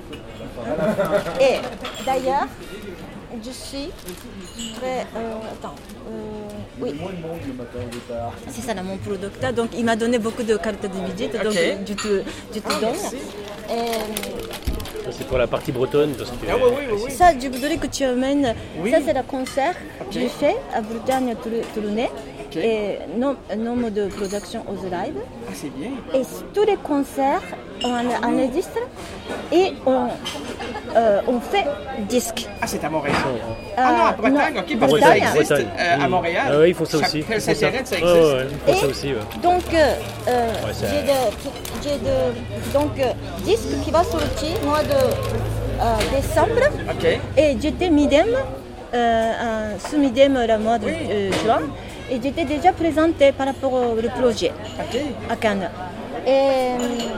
Et d'ailleurs, je suis très... Euh, attends. Euh, oui. C'est ça, là, mon producteur. Donc, il m'a donné beaucoup de cartes de visite. Donc, okay. je te, je te donne. Et, c'est pour la partie bretonne. Parce que... ah, oui, oui, oui. Ça, je voudrais que tu amènes. Oui. Ça, c'est le concert que okay. j'ai fait à Bretagne, Toulonnais. Okay. Et nom, nom de production aux live. Ah, c'est bien. Et tous les concerts, on enregistre et on, euh, on fait disque. Ah, c'est à Montréal? Euh, ah non, à Bretagne, non, ok, parce Bretagne. que ça existe euh, à Montréal. Ah oui, ils font ça aussi. Ça s'intéresse, ça existe. Oh, ouais, ils font et ça aussi, ouais. Donc, euh, ouais, j'ai, de, j'ai de donc, euh, disque qui va sortir au mois de euh, décembre. Ok. Et j'étais midem, euh, sous midem le mois de oui. euh, juin. Et j'étais déjà présentée par rapport au projet okay. à Cannes. Et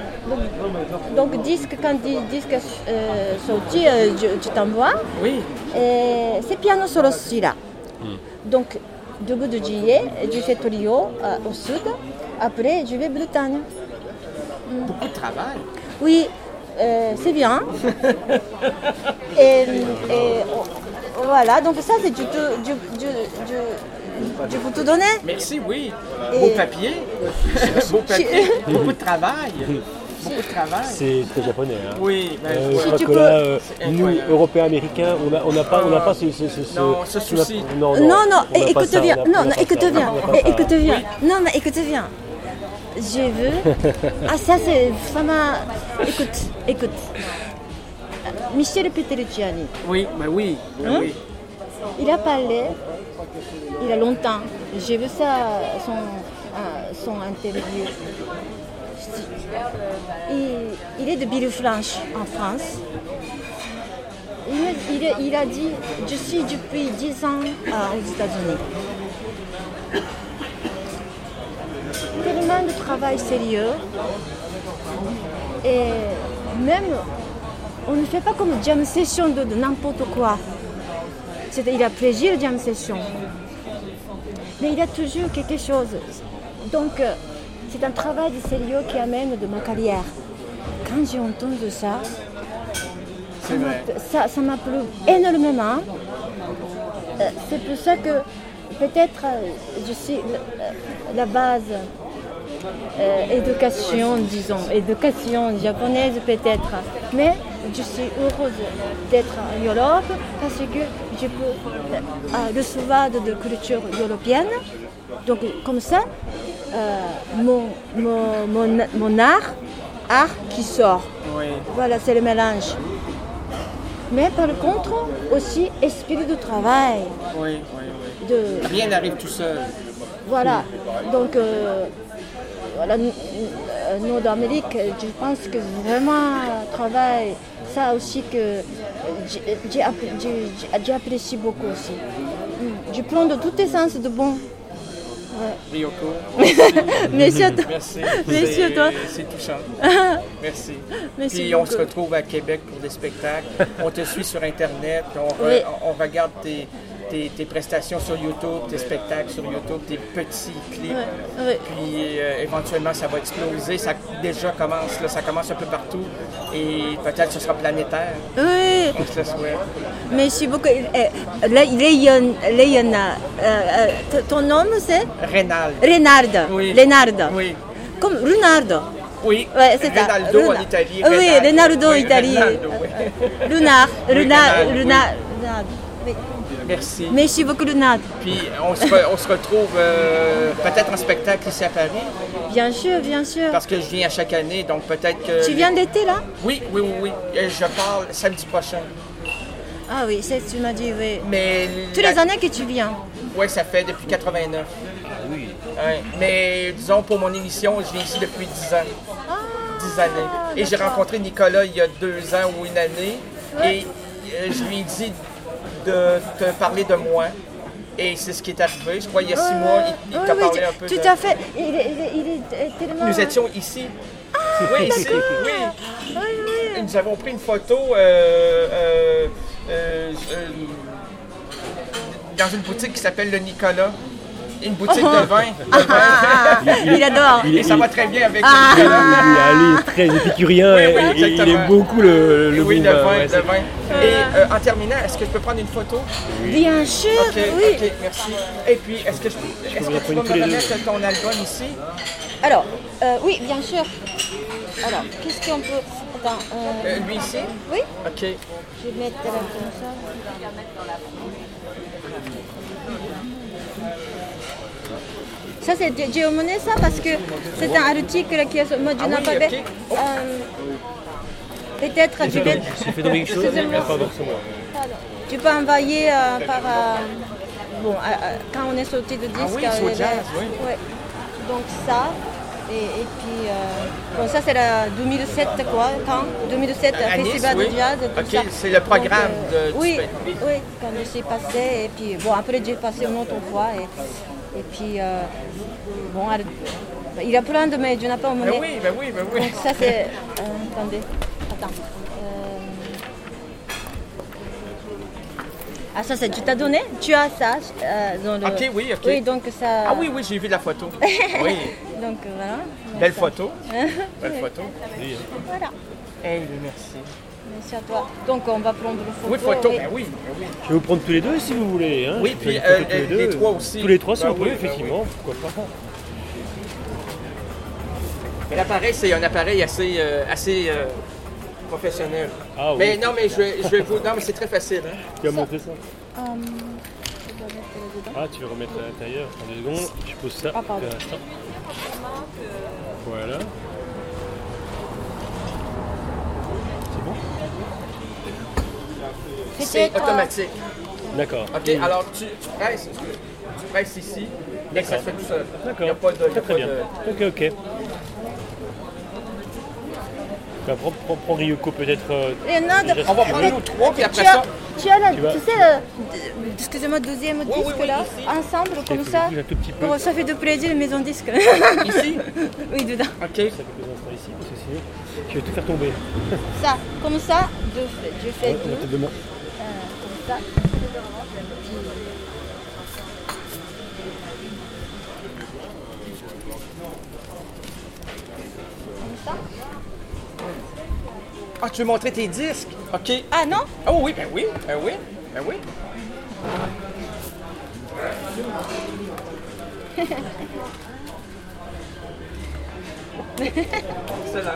donc, donc disque, quand disque euh, sorti, euh, je, je t'envoie. Oui. Et c'est piano solo aussi là. Mm. Donc, début de juillet, je fais trio euh, au sud. Après, je vais Bretagne. Mm. Beaucoup de travail. Oui, euh, c'est bien. et, et voilà, donc ça, c'est du... du, du, du Je peux te donner? Merci, oui. Et... Beau papier. Beau papier. Beaucoup de travail. Beaucoup de travail. C'est très japonais. Hein. Oui. Ben, euh, je crois si que là, euh, nous, Européens, Américains, on n'a on a pas, on a pas ce, ce, ce, non, ce souci. Non, non, non, non et, écoute bien. Non, non, écoute bien. Écoute bien. Non, mais écoute bien. J'ai vu. Ah, ça, c'est. Ça m'a. Écoute, écoute. Michel Petrucciani. Oui, ben oui. Ben hein? oui. Il a parlé. Il a longtemps. J'ai vu ça, son, euh, son interview. Il, il est de Villefranche, en France. Il, il, il a dit, je suis depuis dix ans euh, aux États-Unis. Tellement de travail sérieux. Et même, on ne fait pas comme jam session de, de n'importe quoi. C'est, il a plaisir jam session. Mais il y a toujours quelque chose. Donc, euh, c'est un travail de sérieux qui amène de ma carrière. Quand j'ai entendu ça, ça m'a, ça, ça m'a plu énormément. Euh, c'est pour ça que peut-être euh, je suis la, la base euh, éducation, disons, éducation japonaise peut-être. Mais je suis heureuse d'être en Europe parce que je peux euh, recevoir de, de culture européenne. Donc comme ça, euh, mon, mon, mon, mon art, art qui sort. Oui. Voilà, c'est le mélange. Mais par contre, aussi esprit de travail. Oui, oui, oui. De... Rien n'arrive tout seul. Voilà. Donc, euh, voilà, Nord-Amérique, je pense que vraiment travail, ça aussi que j'ai, j'ai, j'ai, j'ai apprécié beaucoup aussi. Je prends de tous les sens de bon. Ouais. Ryoko. Merci à toi. Merci. Merci à toi. C'est touchant. Merci. Merci Puis beaucoup. On se retrouve à Québec pour des spectacles. On te suit sur Internet. On, re, oui. on regarde tes, tes, tes prestations sur YouTube, tes spectacles sur YouTube, tes petits clips. Ouais, ouais. Puis euh, éventuellement, ça va exploser. Ça déjà commence, là, ça commence un peu partout. Et peut-être que ce sera planétaire. Oui, On se le souhaite. merci beaucoup. Eh, Lé- Léon, Léona, euh, euh, t- ton nom c'est Rénal. Renard. Oui. Renard. Oui. Comme Leonardo. Oui. Ouais, c'est ça. Ronaldo en Luna. Italie. Ah oui, Renal. Leonardo en Oui, Italie. Ronaldo, oui. Lunar. Oui, Lunar. Renal, oui. Lunar. Lunar. Oui. Merci. Merci beaucoup, Lunar. Puis on se, re- on se retrouve euh, peut-être en spectacle ici à Paris, Bien sûr, bien sûr. parce que je viens à chaque année, donc peut-être que... Tu viens d'été là? Oui, oui, oui, oui. Et je parle samedi prochain. Ah oui, c'est, tu m'as dit, oui. Mais... Tous les années que tu viens. Oui, ça fait depuis quatre-vingt-neuf. Ah oui. Ouais. Mais disons, pour mon émission, je viens ici depuis dix ans. dix années. Et j'ai rencontré Nicolas il y a deux ans ou une année. Et euh, je lui ai dit de te parler de moi. Et c'est ce qui est arrivé. Je crois il y a six mois, il, il Oui, t'a oui, parlé tu- un peu tout de... à fait. Il est, il est- il est tellement... Nous étions ici. oui, ici. d'accord. Oui. Oui, oui. Et nous avons pris une photo euh, euh, euh, euh, dans une boutique qui s'appelle le Nicolas. Une boutique de vin. De vin. Ah, ah, il adore. Il- Et ça va très bien avec Ah. le Nicolas. Il est allé très épicurien Oui, et, oui, et il exactement. aime beaucoup le, le Oui, bon le vin, vin, ouais, le c'est- vin. Et euh, en terminant, est-ce que je peux prendre une photo? Bien sûr, Ok, oui. ok, merci. Et puis, est-ce que, je, est-ce vous que en tu prendre vas tous me les deux. remettre ton album ici? Alors, euh, oui, bien sûr. Alors, qu'est-ce qu'on peut... Attends, euh, Euh, lui ici? oui, Ok. je vais mettre là comme ça. Ça, c'est j'ai emmené ça parce que c'est un article qui est... Moi, je Ah n'ai oui, pas ok. fait. Oh. Euh, Peut-être je vais... J'ai fait tomber quelque chose. Excusez-moi. Ah, pardon, c'est moi. Pardon. Tu peux envoyer euh, par... euh, bon, euh, euh, quand on est sorti de disque... Ah oui, sur euh, Jazz, oui. ouais. Donc ça, et, et puis... euh, bon, ça c'est la deux mille sept, quoi, quand deux mille sept, À Nice, Festival oui. de Jazz, tout Ok, ça. c'est le programme Donc, euh, de- du Oui, spectacle. oui, quand je suis passée, et puis... Bon, après j'ai passé une autre fois, et, et puis... euh, bon, elle- il y a plein de... Mais je n'ai pas emmené. Ben oui, ben oui, ben oui. Donc ça c'est... euh, attendez, attends. Euh, Ah ça c'est... Tu t'as donné? Tu as ça euh, dans le... Ok, oui, ok. Oui, donc ça... Ah oui, oui, j'ai vu la photo. Oui, Donc voilà. belle photo. Belle photo. Voilà. Eh oui, merci. Merci à toi. Donc on va prendre le photo. Oui, photo, et- ben oui, ben oui. Je vais vous prendre tous les deux si vous voulez. Hein. Oui, Je puis, fais une photo euh, tous les deux. trois aussi. Tous les trois, si Ben vous voulez, oui, ben effectivement. Pourquoi pas. Mais l'appareil, c'est un appareil assez, euh, assez euh, professionnel. Ah oui. Mais non, mais je vais, je vais vous... Non, mais c'est très facile. Hein. Tu vas montrer ça? Euh, je dois mettre là-dedans. Ah, tu veux remettre à l'intérieur? En deux secondes, je pose ça. Ah, pardon. pour l'instant. Voilà. C'est bon? C'est Peut-être, euh, automatique. D'accord. OK, alors tu, tu presses, tu presses ici, et ça se fait tout seul. Il n'y a D'accord. pas de... il y a Très, très pas bien. de- Ok, ok. Bah, prends, prends, prends Ryoko peut-être. euh, Léonard, déjà, si On va tu prendre veux. nous trois, puis après tu as, ça... tu as la, Tu vas- tu sais, le, excusez-moi, deuxième oui, disque oui, là, ici. ensemble comme faut que ça. je bouge un tout petit peu. Bon, ça fait de plaisir la maison disque. Ici? Oui, dedans. OK. Ça fait quelques instants ici parce que sinon je vais tout faire tomber. Ça, comme ça, je fais, je fais Ouais, tout. on va te demander. Euh, comme ça. Comme ça. Ah, tu veux montrer tes disques? OK. Ah non? Oh oui, ben oui, ben oui, ben oui. Excellent.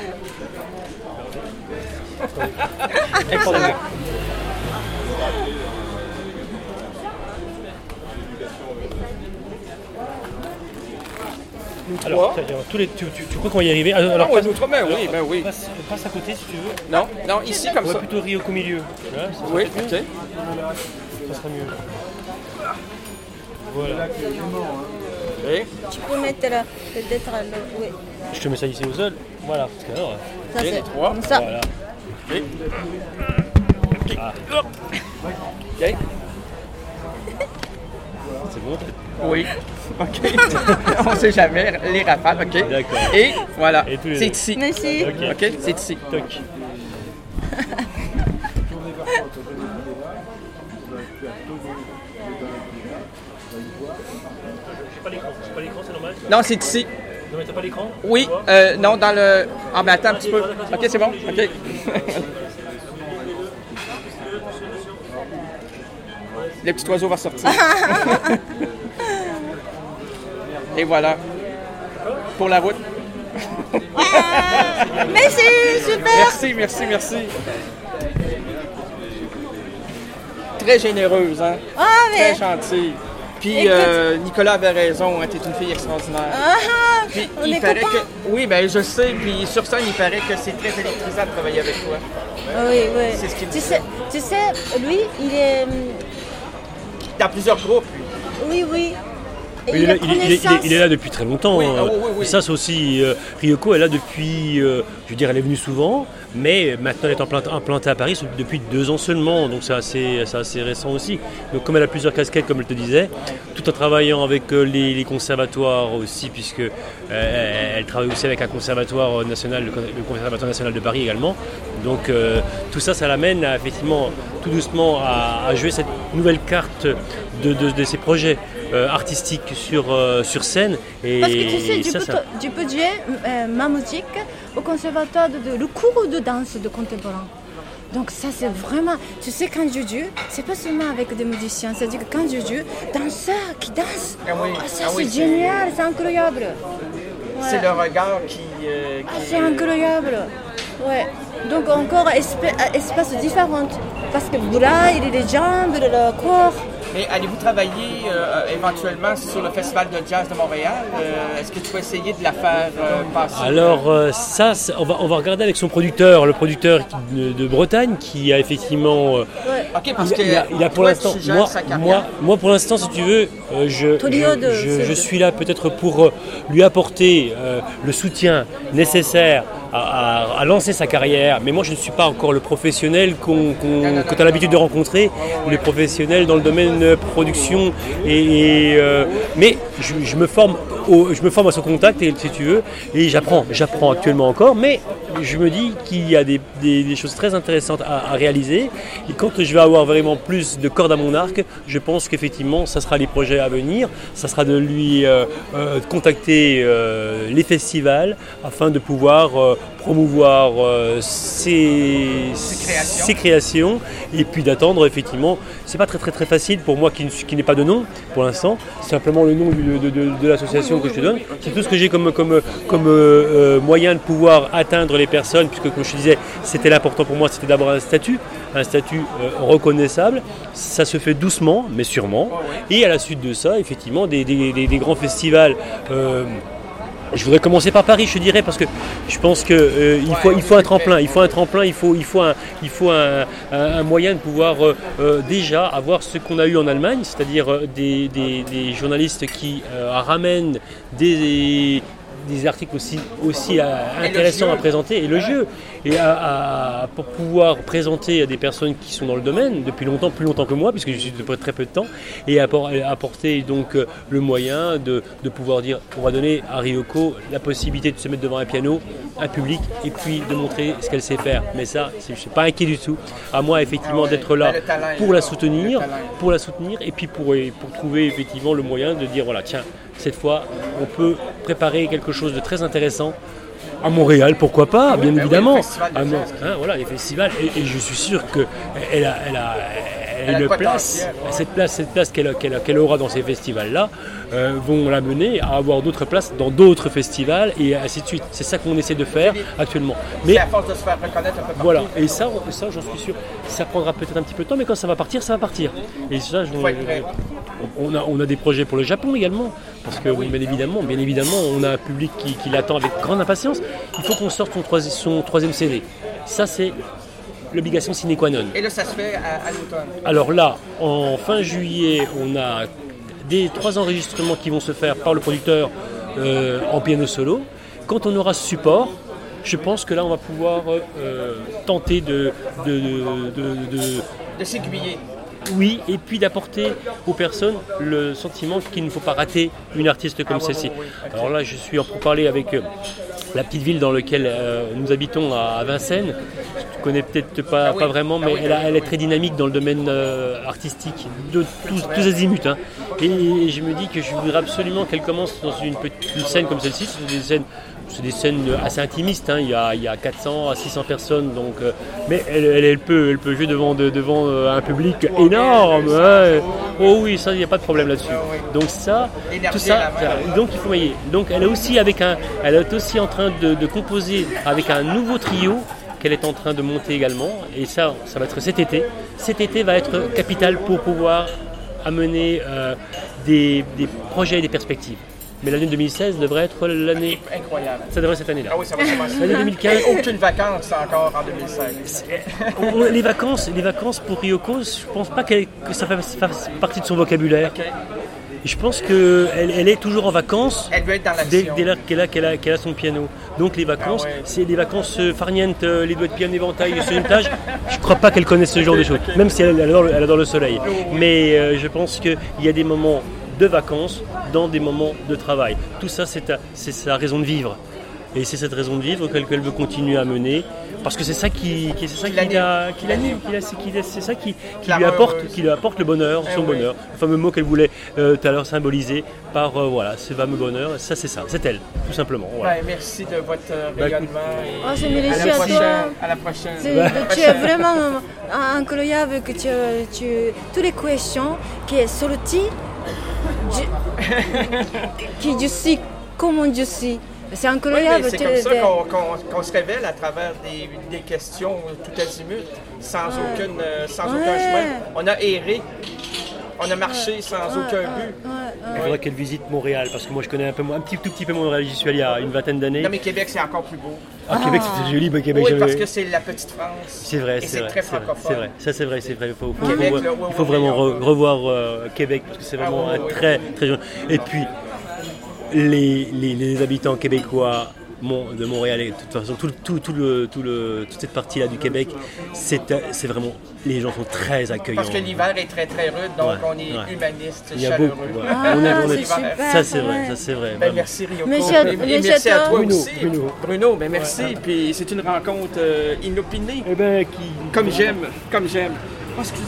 Excellent. Nous Alors, trois. tiens, tous les, tu, tu, tu crois qu'on va y arriver? Alors, alors, Ah oui, passe, nous trois, ben oui, ben oui. passe, passe à côté si tu veux. Non, non, ici comme On va ça. plutôt Ryoko au milieu. Voilà, ça sera Oui, peut-être mieux. OK. Ça sera mieux. Voilà. OK. Tu peux mettre là, peut-être le. Oui. Je te mets ça ici au sol. Voilà. Parce que alors, Ça Ok, les c'est trois. comme ça. voilà. OK. Ah, OK. c'est bon. Oui. OK. On sait jamais. Les rafales, OK. D'accord. Et voilà. Et tous les C'est deux. ici. Merci. Ok. OK, c'est ici. Toc. Non, c'est ici. Non, mais t'as pas l'écran? Oui, euh, non, dans le... Ah, ben attends un petit peu. OK, c'est bon? OK. Le petit oiseau va sortir. Et voilà. Pour la route. Merci, super. Merci, merci, merci. Très généreuse, hein? Ah, mais... Très gentille. Puis euh, Nicolas avait raison, hein, t'es une fille extraordinaire. Ah, Puis on il est paraît copains. que... Oui, ben je sais, puis sur ça, il paraît que c'est très électrisant de travailler avec toi. Ah oui, oui. C'est ce qu'il tu, dit. sais, tu sais, lui, il est... Dans plusieurs groupes, lui. Oui, oui. Et Il est, là, a il, est, il, est, connaissance. il est là depuis très longtemps. Oui, hein. ah oui, oui, oui. Ça, c'est aussi. Euh, Ryoko est là depuis. Euh, je veux dire, elle est venue souvent, mais maintenant elle est implantée, implantée à Paris depuis deux ans seulement, donc c'est assez, c'est assez récent aussi. Donc, comme elle a plusieurs casquettes, comme elle te disait, tout en travaillant avec euh, les, les conservatoires aussi, puisque euh, elle travaille aussi avec un conservatoire national, le Conservatoire national de Paris également. Donc, euh, tout ça, ça l'amène à, effectivement tout doucement à, à jouer cette nouvelle carte de, de, de ses projets. Euh, artistique sur, euh, sur scène. Et Parce que tu sais, tu ça, peux, ça... tu peux jouer euh, ma musique au conservatoire de, de le cours de danse de contemporain. Donc ça c'est vraiment, tu sais quand je joue, c'est pas seulement avec des musiciens, c'est-à-dire que quand je joue, danseurs qui dansent, Ah oui, ah, ça ah c'est oui, c'est- génial, c'est incroyable. Ouais. C'est le regard qui... euh, Ah, qui- c'est incroyable. Ouais. Donc encore espèce, espèce différente. Parce que là, il y a les jambes, le corps. Mais allez-vous travailler euh, éventuellement sur le Festival de jazz de Montréal? Euh, est-ce que tu vas essayer de la faire euh, passer? Alors euh, ça, c'est- on va, on va regarder avec son producteur, le producteur qui- de, de Bretagne, qui a effectivement... euh, Ouais. OK, parce il, que il a, il a pour toi, l'instant, tu gères moi, sa carrière. moi, moi pour l'instant, si tu veux, euh, je, Tolio de- je, je, c'est je de- suis là peut-être pour euh, lui apporter euh, le soutien nécessaire à, à- à lancer sa carrière. Mais moi, je ne suis pas encore le professionnel qu'on, qu'on, que tu as l'habitude de rencontrer, le professionnel dans le domaine euh, production. Et, et, euh, mais je, je me forme au- je me forme à son contact, et, si tu veux, et j'apprends, j'apprends actuellement encore, mais je me dis qu'il y a des, des- des choses très intéressantes à, à réaliser. Et quand je vais avoir vraiment plus de cordes à mon arc, je pense qu'effectivement, ça sera les projets à venir. Ça sera de lui euh, euh, contacter euh, les festivals afin de pouvoir euh, promouvoir euh, ses, Ses créations. ses créations, et puis d'attendre effectivement. C'est pas très très très facile pour moi qui, ne- qui n'ai pas de nom pour l'instant. C'est simplement le nom du- de, de- de l'association que je te donne. C'est tout ce que j'ai comme, comme, comme euh, euh, moyen de pouvoir atteindre les personnes, puisque comme je te disais, c'était l'important pour moi, c'était d'avoir un statut, un statut euh, reconnaissable. Ça se fait doucement, mais sûrement. Et à la suite de ça, effectivement, des, des- des- des grands festivals. euh, Je voudrais commencer par Paris, je dirais, parce que je pense qu'il euh, il faut, il faut un tremplin, il faut un tremplin, il faut, il faut, un, il faut un, un- un moyen de pouvoir euh, euh, déjà avoir ce qu'on a eu en Allemagne, c'est-à-dire euh, des, des- des journalistes qui euh, ramènent des, des articles aussi, aussi euh, intéressants à présenter, et le jeu, et à, à- pour pouvoir présenter à des personnes qui sont dans le domaine depuis longtemps, plus longtemps que moi, puisque je suis depuis très peu de temps, et appor- apporter donc euh, le moyen de, de pouvoir dire, on va donner à Ryoko la possibilité de se mettre devant un piano, un public, et puis de montrer ce qu'elle sait faire. Mais ça, c'est- je ne suis pas inquiet du tout. À moi effectivement d'être là Le talent est pour là. la soutenir, Le talent. pour la soutenir, et puis pour, pour trouver effectivement le moyen de dire, voilà, tiens, cette fois, on peut préparer quelque chose de très intéressant à Montréal, pourquoi pas, bien ben oui, évidemment. le festival de Ah, non, jazz. hein, voilà, les festivals, et, et je suis sûr qu'elle a, elle a, elle Elle a a le une place, potentiel, ouais. cette place, cette place qu'elle, qu'elle- qu'elle aura dans ces festivals-là, euh, vont l'amener à avoir d'autres places dans d'autres festivals, et ainsi de suite. C'est ça qu'on essaie de faire actuellement. Mais C'est à force de se faire reconnaître un peu partout. voilà, et ça, on- ça j'en suis sûr, ça prendra peut-être un petit peu de temps, mais quand ça va partir, ça va partir. Et ça, je- Faut être prêt. on, a, on a des projets pour le Japon également, parce que bien évidemment, bien évidemment, on a un public qui, qui l'attend avec grande impatience. Il faut qu'on sorte son, troisi- son troisième C D. Ça, c'est l'obligation sine qua non. Et là, ça se fait à, à l'automne. Alors là, en fin juillet, on a des trois enregistrements qui vont se faire par le producteur euh, en piano solo. Quand on aura ce support, je pense que là, on va pouvoir euh, tenter de, de, de- de- de- De s'aiguiller. oui, et puis d'apporter aux personnes le sentiment qu'il ne faut pas rater une artiste comme Ah, ouais, celle-ci. ouais, ouais, ok. Alors là, je suis en pourparlers avec euh, la petite ville dans laquelle euh, nous habitons, à, à Vincennes. Tu connais peut-être pas, Ah oui. pas vraiment, Ah mais oui, elle, a- ah oui, elle est oui. très dynamique dans le domaine euh, artistique, de tous, tous azimuts. Hein. Et je me dis que je voudrais absolument qu'elle commence dans une petite une scène comme celle-ci. C'est des scènes, c'est des scènes assez intimistes. Hein. Il, y a, il y a quatre cents à six cents personnes, donc, euh, mais elle, elle, elle, peut, elle peut jouer devant, de, devant un public énorme. Ouais. Oh oui, ça, il n'y a pas de problème là-dessus. Donc ça, tout ça, donc il faut voyez. Donc elle est aussi avec un, elle est aussi en train de, de composer avec un nouveau trio qu'elle est en train de monter également. Et ça, ça va être cet été. Cet été va être capital pour pouvoir amener euh, des, des projets et des perspectives. Mais l'année deux mille seize devrait être l'année... Incroyable. Ça devrait être cette année-là. Ah oui, ça va commencer. L'année deux mille quinze... Et aucune vacance encore en deux mille seize. On, les, vacances, les vacances pour Ryoko, je pense pas qu'elle, que ça fasse, fasse partie de son vocabulaire. Okay. Je pense qu'elle elle est toujours en vacances. Elle veut être dans l'action. Dès, dès lors qu'elle a, qu'elle, a, qu'elle a son piano. Donc les vacances, ah ouais. c'est des vacances farnientes, les doigts de pied en éventail sur une plage. Je ne crois pas qu'elle connaisse ce genre de choses, même si elle, elle, adore, le, elle adore le soleil. Mais euh, je pense qu'il y a des moments de vacances dans des moments de travail. Tout ça, c'est, ta, c'est sa raison de vivre. Et c'est cette raison de vivre qu'elle, qu'elle veut continuer à mener. Parce que c'est ça qui, qui, c'est ça qui, qui, la, qui l'anime, qui la, qui la, c'est ça qui, qui, lui apporte, qui lui apporte le bonheur, son eh bonheur. Oui. Le fameux mot qu'elle voulait euh, tout à l'heure symboliser par euh, voilà, ce fameux bonheur. Ça, c'est ça, c'est elle, tout simplement. Voilà. Ouais, merci de votre euh, rayonnement. Bah, oh, et à, la prochaine, à la prochaine. C'est, bah. Tu es vraiment incroyable que tu, tu toutes les questions qui sont sorties. Qui je suis, comment je suis. C'est incroyable. Oui, c'est comme ça qu'on, qu'on, qu'on se révèle à travers des, des questions tout azimut, sans, ouais. aucune, sans ouais. aucun chemin. On a erré, on a marché sans ouais. aucun but. Ouais. Ouais. Il faudrait qu'elle visite Montréal, parce que moi je connais un, peu, un petit, tout petit peu Montréal, j'y suis allé il y a une vingtaine d'années. Non mais Québec c'est encore plus beau. Ah, ah. Québec c'est joli, mais Québec oui, j'avais... parce que c'est la petite France. C'est vrai, et c'est, c'est vrai, très c'est francophone. C'est vrai, ça c'est vrai, c'est vrai. Il faut, faut, Québec, faut, le, il faut vraiment re, revoir euh, Québec, parce que c'est vraiment ah, oui, oui, très, oui. très joli. Et puis, les, les, les habitants québécois de Montréal et de toute façon tout, tout, tout le, tout le, toute cette partie là du Québec, c'est, c'est vraiment, les gens sont très accueillants. Parce que l'hiver est très très rude, donc ouais, on est ouais. humaniste, il y a chaleureux. Beaucoup, ouais. Ah, on est, on est, c'est super, ça c'est vrai, ça c'est vrai. Ben, merci Ryoko. Monsieur, et, et merci à toi Bruno, aussi. Bruno, Bruno ben merci. Ouais. Puis c'est une rencontre euh, inopinée. Eh ben, qui... Comme j'aime, comme j'aime. Oh, excusez.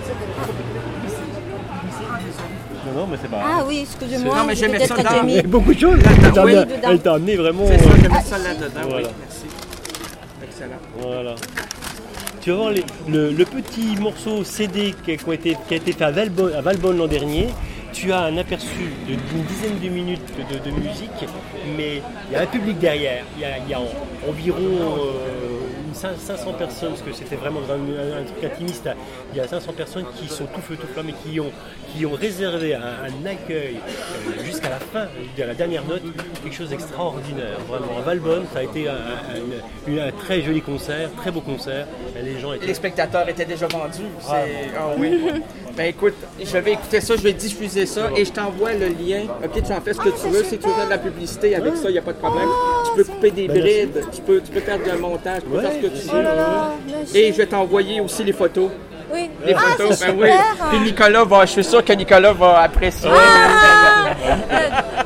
Non, non, mais c'est pas. Ah oui, excusez-moi. Non, mais j'aimais ça dans... Il y a beaucoup de choses. Là, oui, elle t'a amené vraiment. C'est ça, j'aimais ça là-dedans. Voilà. Oui, merci. Excellent. Voilà. Tu vas voir les, le, le petit morceau C D qui a, qui a, été, qui a été fait à Valbonne, à Valbonne l'an dernier. Tu as un aperçu d'une dizaine de minutes de, de musique, mais il y a un public derrière. Il y a, il y a environ euh, cinq cents personnes, parce que c'était vraiment un, un, un truc intimiste. Il y a cinq cents personnes qui sont tout feu, tout flamme et qui ont, qui ont réservé un, un accueil euh, jusqu'à la fin, de la dernière note, quelque chose d'extraordinaire. Vraiment, à Valbonne, ça a été un, un, un, un très joli concert, très beau concert. Les, gens étaient... Les spectateurs étaient déjà vendus. C'est... Ah, oh, oui. Ben écoute, je vais écouter ça, je vais diffuser ça et je t'envoie le lien. Ok, tu en fais ce que ah, tu veux. Si tu veux faire de la publicité avec ça, il n'y a pas de problème. Tu peux couper des ben, brides, tu peux, tu peux faire du montage, tu peux ouais, faire ce que tu veux. Oh et je vais t'envoyer aussi les photos. Oui. Les ah, photos, ben oui. Puis Nicolas va, je suis sûr que Nicolas va apprécier. Ah,